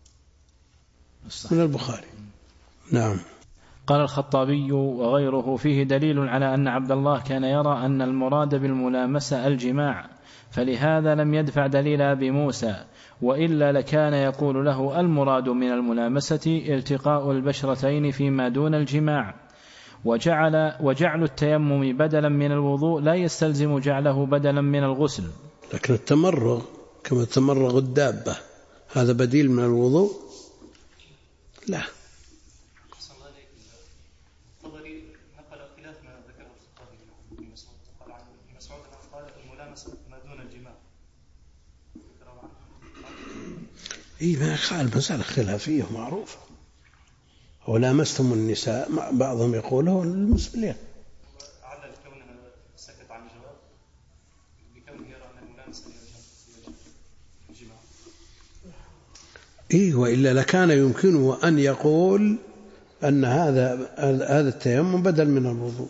Speaker 1: من البخاري. نعم.
Speaker 2: قال الخطابي وغيره فيه دليل على أن عبد الله كان يرى أن المراد بالملامسة الجماع، فلهذا لم يدفع دليل أبي موسى، وإلا لكان يقول له المراد من الملامسة التقاء البشرتين فيما دون الجماع. وجعل التيمم بدلا من الوضوء لا يستلزم جعله بدلا من الغسل.
Speaker 1: لكن التمرغ كما تمرغ الدابة هذا بديل من الوضوء؟ لا.
Speaker 3: نقل خلاف ما ذكره الخطابي ابن مسعود، قال عن ابن مسعود قال الملامسة ما دون الجماع.
Speaker 1: ما خال مسألة خلافية معروفة. ولامستم النساء بعضهم يقوله المسؤولين.
Speaker 3: علل كونها سكت عن الجواب بكونه يرى أن الملامسة هي الجماع.
Speaker 1: وإلا لكان يمكنه أن يقول أن هذا التيمم بدل من الوضوء،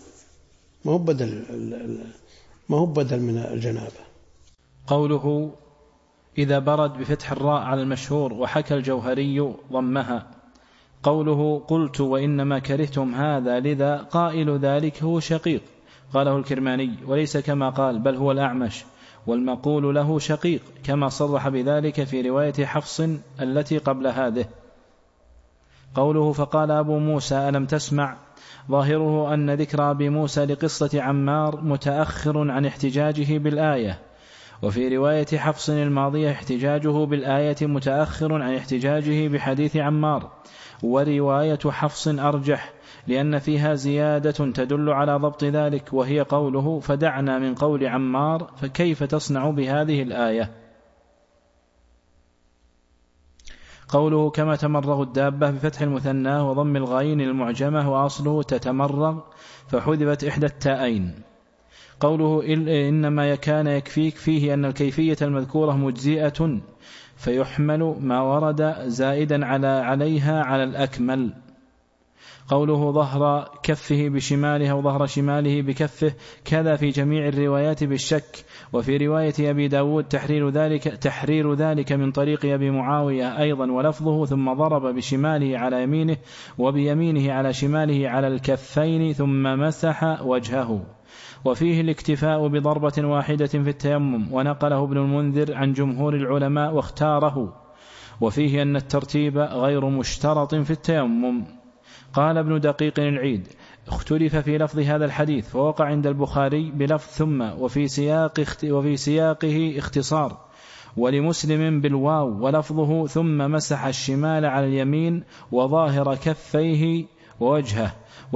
Speaker 1: ما هو بدل من الجنابة.
Speaker 2: قوله إذا برد بفتح الراء على المشهور، وحكى الجوهري ضمها. قوله قلت وإنما كرهتم هذا لذا، قائل ذلك هو شقيق، قاله الكرماني، وليس كما قال بل هو الأعمش، والمقول له شقيق كما صرح بذلك في رواية حفص التي قبل هذه. قوله فقال أبو موسى ألم تسمع، ظاهره أن ذكر أبي موسى لقصة عمار متأخر عن احتجاجه بالآية، وفي رواية حفص الماضية احتجاجه بالآية متأخر عن احتجاجه بحديث عمار، ورواية حفص أرجح لأن فيها زيادة تدل على ضبط ذلك، وهي قوله فدعنا من قول عمار فكيف تصنع بهذه الآية. قوله كما تمرغ الدابة بفتح المثنى وضم الغين المعجمة، وأصله تتمرغ فحذفت إحدى التاءين. قوله إنما كان يكفيك، فيه أن الكيفية المذكورة مجزئة، فيحمل ما ورد زائدا عليها على الأكمل. قوله ظهر كفه بشماله وظهر شماله بكفه، كذا في جميع الروايات بالشك. وفي رواية أبي داود تحرير ذلك من طريق أبي معاوية أيضا، ولفظه ثم ضرب بشماله على يمينه وبيمينه على شماله على الكفين ثم مسح وجهه. وفيه الاكتفاء بضربة واحدة في التيمم، ونقله ابن المنذر عن جمهور العلماء واختاره. وفيه أن الترتيب غير مشترط في التيمم. قال ابن دقيق العيد اختلف في لفظ هذا الحديث، فوقع عند البخاري بلفظ ثم، وفي سياقه اختصار، ولمسلم بالواو، ولفظه ثم مسح الشمال على اليمين وظاهر كفيه ووجهه.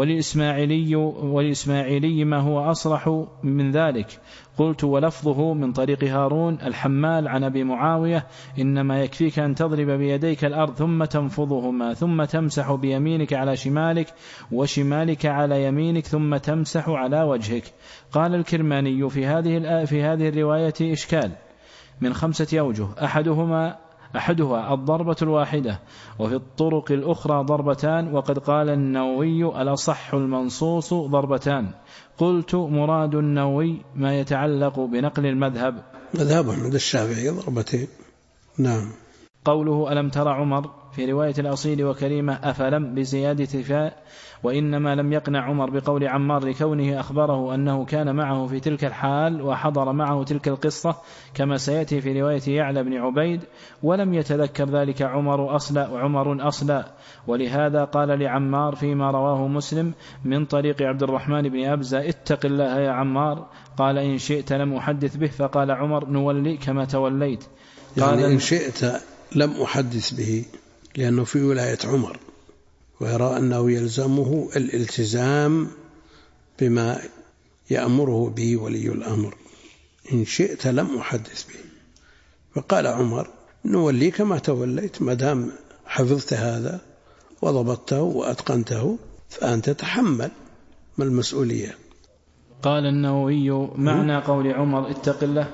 Speaker 2: وللإسماعيلي ما هو أصرح من ذلك. قلت ولفظه من طريق هارون الحمال عن أبي معاوية إنما يكفيك أن تضرب بيديك الأرض ثم تنفضهما، ثم تمسح بيمينك على شمالك وشمالك على يمينك، ثم تمسح على وجهك. قال الكرماني في هذه الرواية إشكال من 5 أوجه، أحدها الضربة الواحدة، وفي الطرق الأخرى ضربتان، وقد قال النووي الأصح المنصوص ضربتان. قلت مراد النووي ما يتعلق بنقل المذهب
Speaker 1: أحمد الشافعي ضربتين. نعم.
Speaker 2: قوله ألم ترى عمر في رواية الأصيل وكريمة أفلم بزيادة فاء، وإنما لم يقنع عمر بقول عمار لكونه أخبره أنه كان معه في تلك الحال وحضر معه تلك القصة، كما سيأتي في رواية يعلى بن عبيد، ولم يتذكر ذلك عمر أصلا، ولهذا قال لعمار فيما رواه مسلم من طريق عبد الرحمن بن أبزة اتق الله يا عمار، قال إن شئت لم أحدث به، فقال عمر نولي كما توليت.
Speaker 1: يعني إن شئت لم أحدث به لأنه في ولاية عمر، ويرى أنه يلزمه الالتزام بما يأمره به ولي الأمر. إن شئت لم أحدث به، فقال عمر نولي كما توليت، ما دام حفظت هذا وضبطته وأتقنته فأنت تحمل ما المسؤولية.
Speaker 2: قال النووي معنى قول عمر اتق الله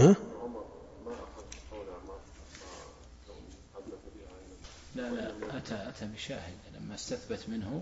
Speaker 2: لا أتى بشاهد لما استثبت منه.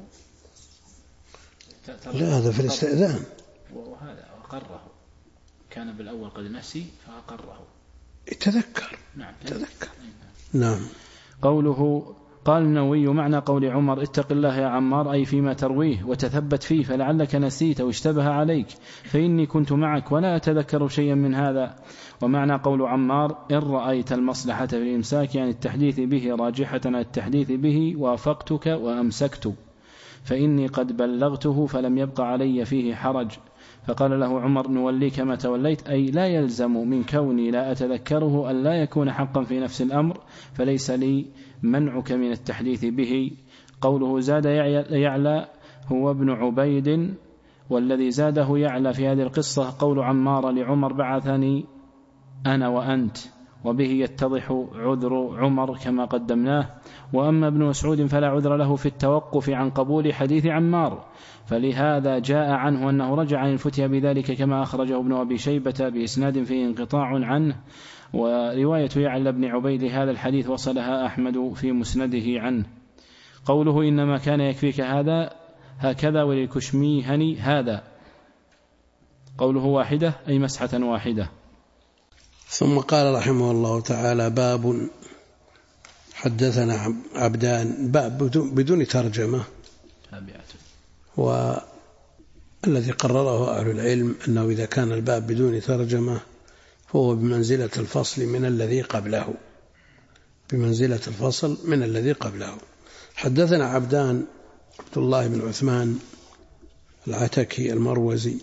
Speaker 1: لا هذا في الاستئذان،
Speaker 2: وهذا أقره، كان بالأول قد نسي فأقره.
Speaker 1: تذكر.
Speaker 2: نعم
Speaker 1: تذكر. نعم.
Speaker 2: قوله قال النووي معنى قول عمر اتق الله يا عمار أي فيما ترويه وتثبت فيه، فلعلك نسيت واشتبه عليك، فإني كنت معك ولا أتذكر شيئا من هذا. ومعنى قول عمار إن رأيت المصلحة في الإمساك يعني التحديث به راجحة عن التحديث به وافقتك وأمسكت، فإني قد بلغته فلم يبق علي فيه حرج. فقال له عمر نولي كما توليت أي لا يلزم من كوني لا أتذكره أن لا يكون حقا في نفس الأمر، فليس لي منعك من التحديث به. قوله زاد يعلى هو ابن عبيد، والذي زاده يعلى في هذه القصة قول عمار لعمر بعثني أنا وأنت، وبه يتضح عذر عمر كما قدمناه. وأما ابن مسعود فلا عذر له في التوقف عن قبول حديث عمار، فلهذا جاء عنه أنه رجع عن الفتيا بذلك كما أخرجه ابن أبي شيبة بإسناد فيه انقطاع عنه. ورواية يعلى بن عبيد هذا الحديث وصلها أحمد في مسنده عنه. قوله إنما كان يكفيك هكذا وللكشميهني هذا، قوله واحدة أي مسحة واحدة.
Speaker 1: ثم قال رحمه الله تعالى: باب حدثنا عبدان، باب بدون ترجمة، والذي قرره أهل العلم أنه إذا كان الباب بدون ترجمة فهو بمنزلة الفصل من الذي قبله، بمنزلة الفصل من الذي قبله. حدثنا عبدان عبد الله بن عثمان العتكي المروزي،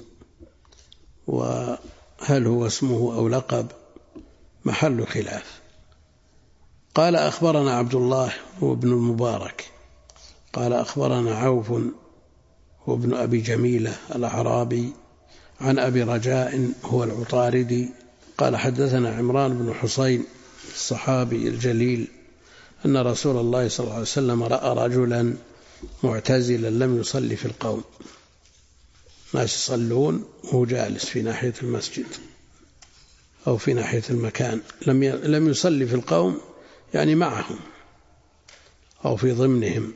Speaker 1: وهل هو اسمه أو لقب محل خلاف. قال أخبرنا عبد الله وابن المبارك قال أخبرنا عوف وابن أبي جميلة الأعرابي عن أبي رجاء هو العطاردي قال حدثنا عمران بن حسين الصحابي الجليل أن رسول الله صلى الله عليه وسلم رأى رجلا معتزلا لم يصلي في القوم، ناس يصلون وهو جالس في ناحية المسجد أو في ناحية المكان، لم يصلي في القوم يعني معهم أو في ضمنهم،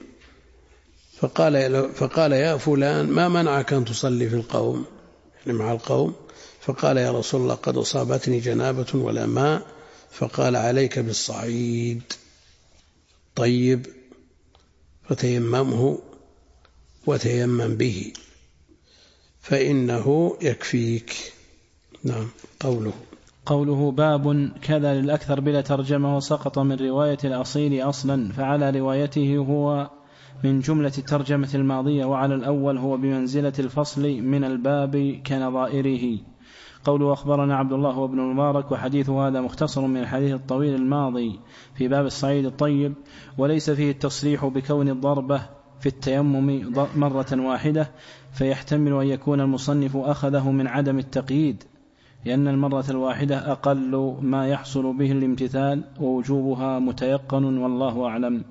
Speaker 1: فقال يا فلان ما منعك أن تصلي في القوم، يعني مع القوم؟ فقال يا رسول الله قد أصابتني جنابة ولا ماء، فقال عليك بالصعيد طيب فتيممه وتيمم به فإنه يكفيك. نعم.
Speaker 2: قوله باب كذا للأكثر بلا ترجمة وسقط من رواية الأصيل أصلا، فعلى روايته هو من جملة الترجمة الماضية، وعلى الأول هو بمنزلة الفصل من الباب كنظائره. قوله أخبرنا عبد الله وابن المبارك، وحديث هذا مختصر من الحديث الطويل الماضي في باب الصعيد الطيب، وليس فيه التصريح بكون الضربة في التيمم مرة واحدة، فيحتمل أن يكون المصنف أخذه من عدم التقييد، لأن المرة الواحدة أقل ما يحصل به الامتثال ووجوبها متيقن والله أعلم.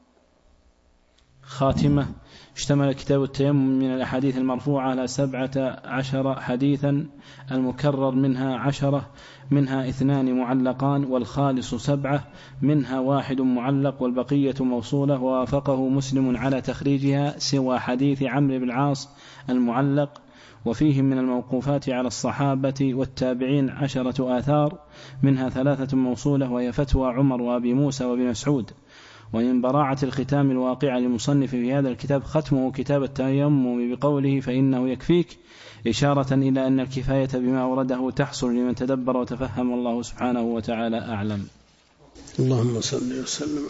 Speaker 2: خاتمة. اشتمل كتاب التيمم من الأحاديث المرفوعة على 17 حديثا، المكرر منها 10، منها 2 معلقان والخالص 7، منها 1 معلق والبقية موصولة، ووافقه مسلم على تخريجها سوى حديث عمرو بن العاص المعلق. وفيه من الموقوفات على الصحابة والتابعين 10 آثار، منها 3 موصولة وهي فتوى عمر وأبي موسى وابن مسعود. ومن براعة الختام الواقع للمصنف في هذا الكتاب ختمه كتاب التيمم بقوله فإنه يكفيك، إشارة إلى أن الكفاية بما أورده تحصل لمن تدبر وتفهم، الله سبحانه وتعالى أعلم.
Speaker 1: اللهم صل وسلم.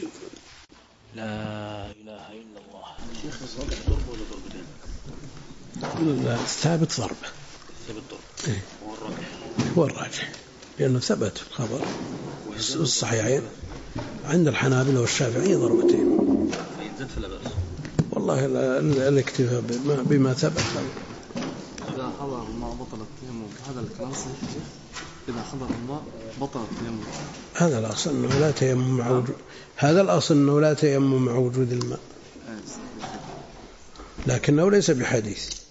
Speaker 7: لا إله إلا الله. شيخ ضرب ولا ضربتين؟
Speaker 1: لا، ثابت ضربة. إيه؟ هو الراجح لأنه ثبت في الخبر الصحيحين عند الحنابلة والشافعية ضربتين. والله الاكتفاء بما ثبت.
Speaker 5: إذا حضر الماء بطل التيمم، هذا الكلام صحيح؟ إذا حضر الماء بطل التيمم.
Speaker 1: هذا الأصل أنه لا تيمم مع وجود، هذا الأصل أنه لا تيمم مع وجود الماء، لكنه ليس بحديث.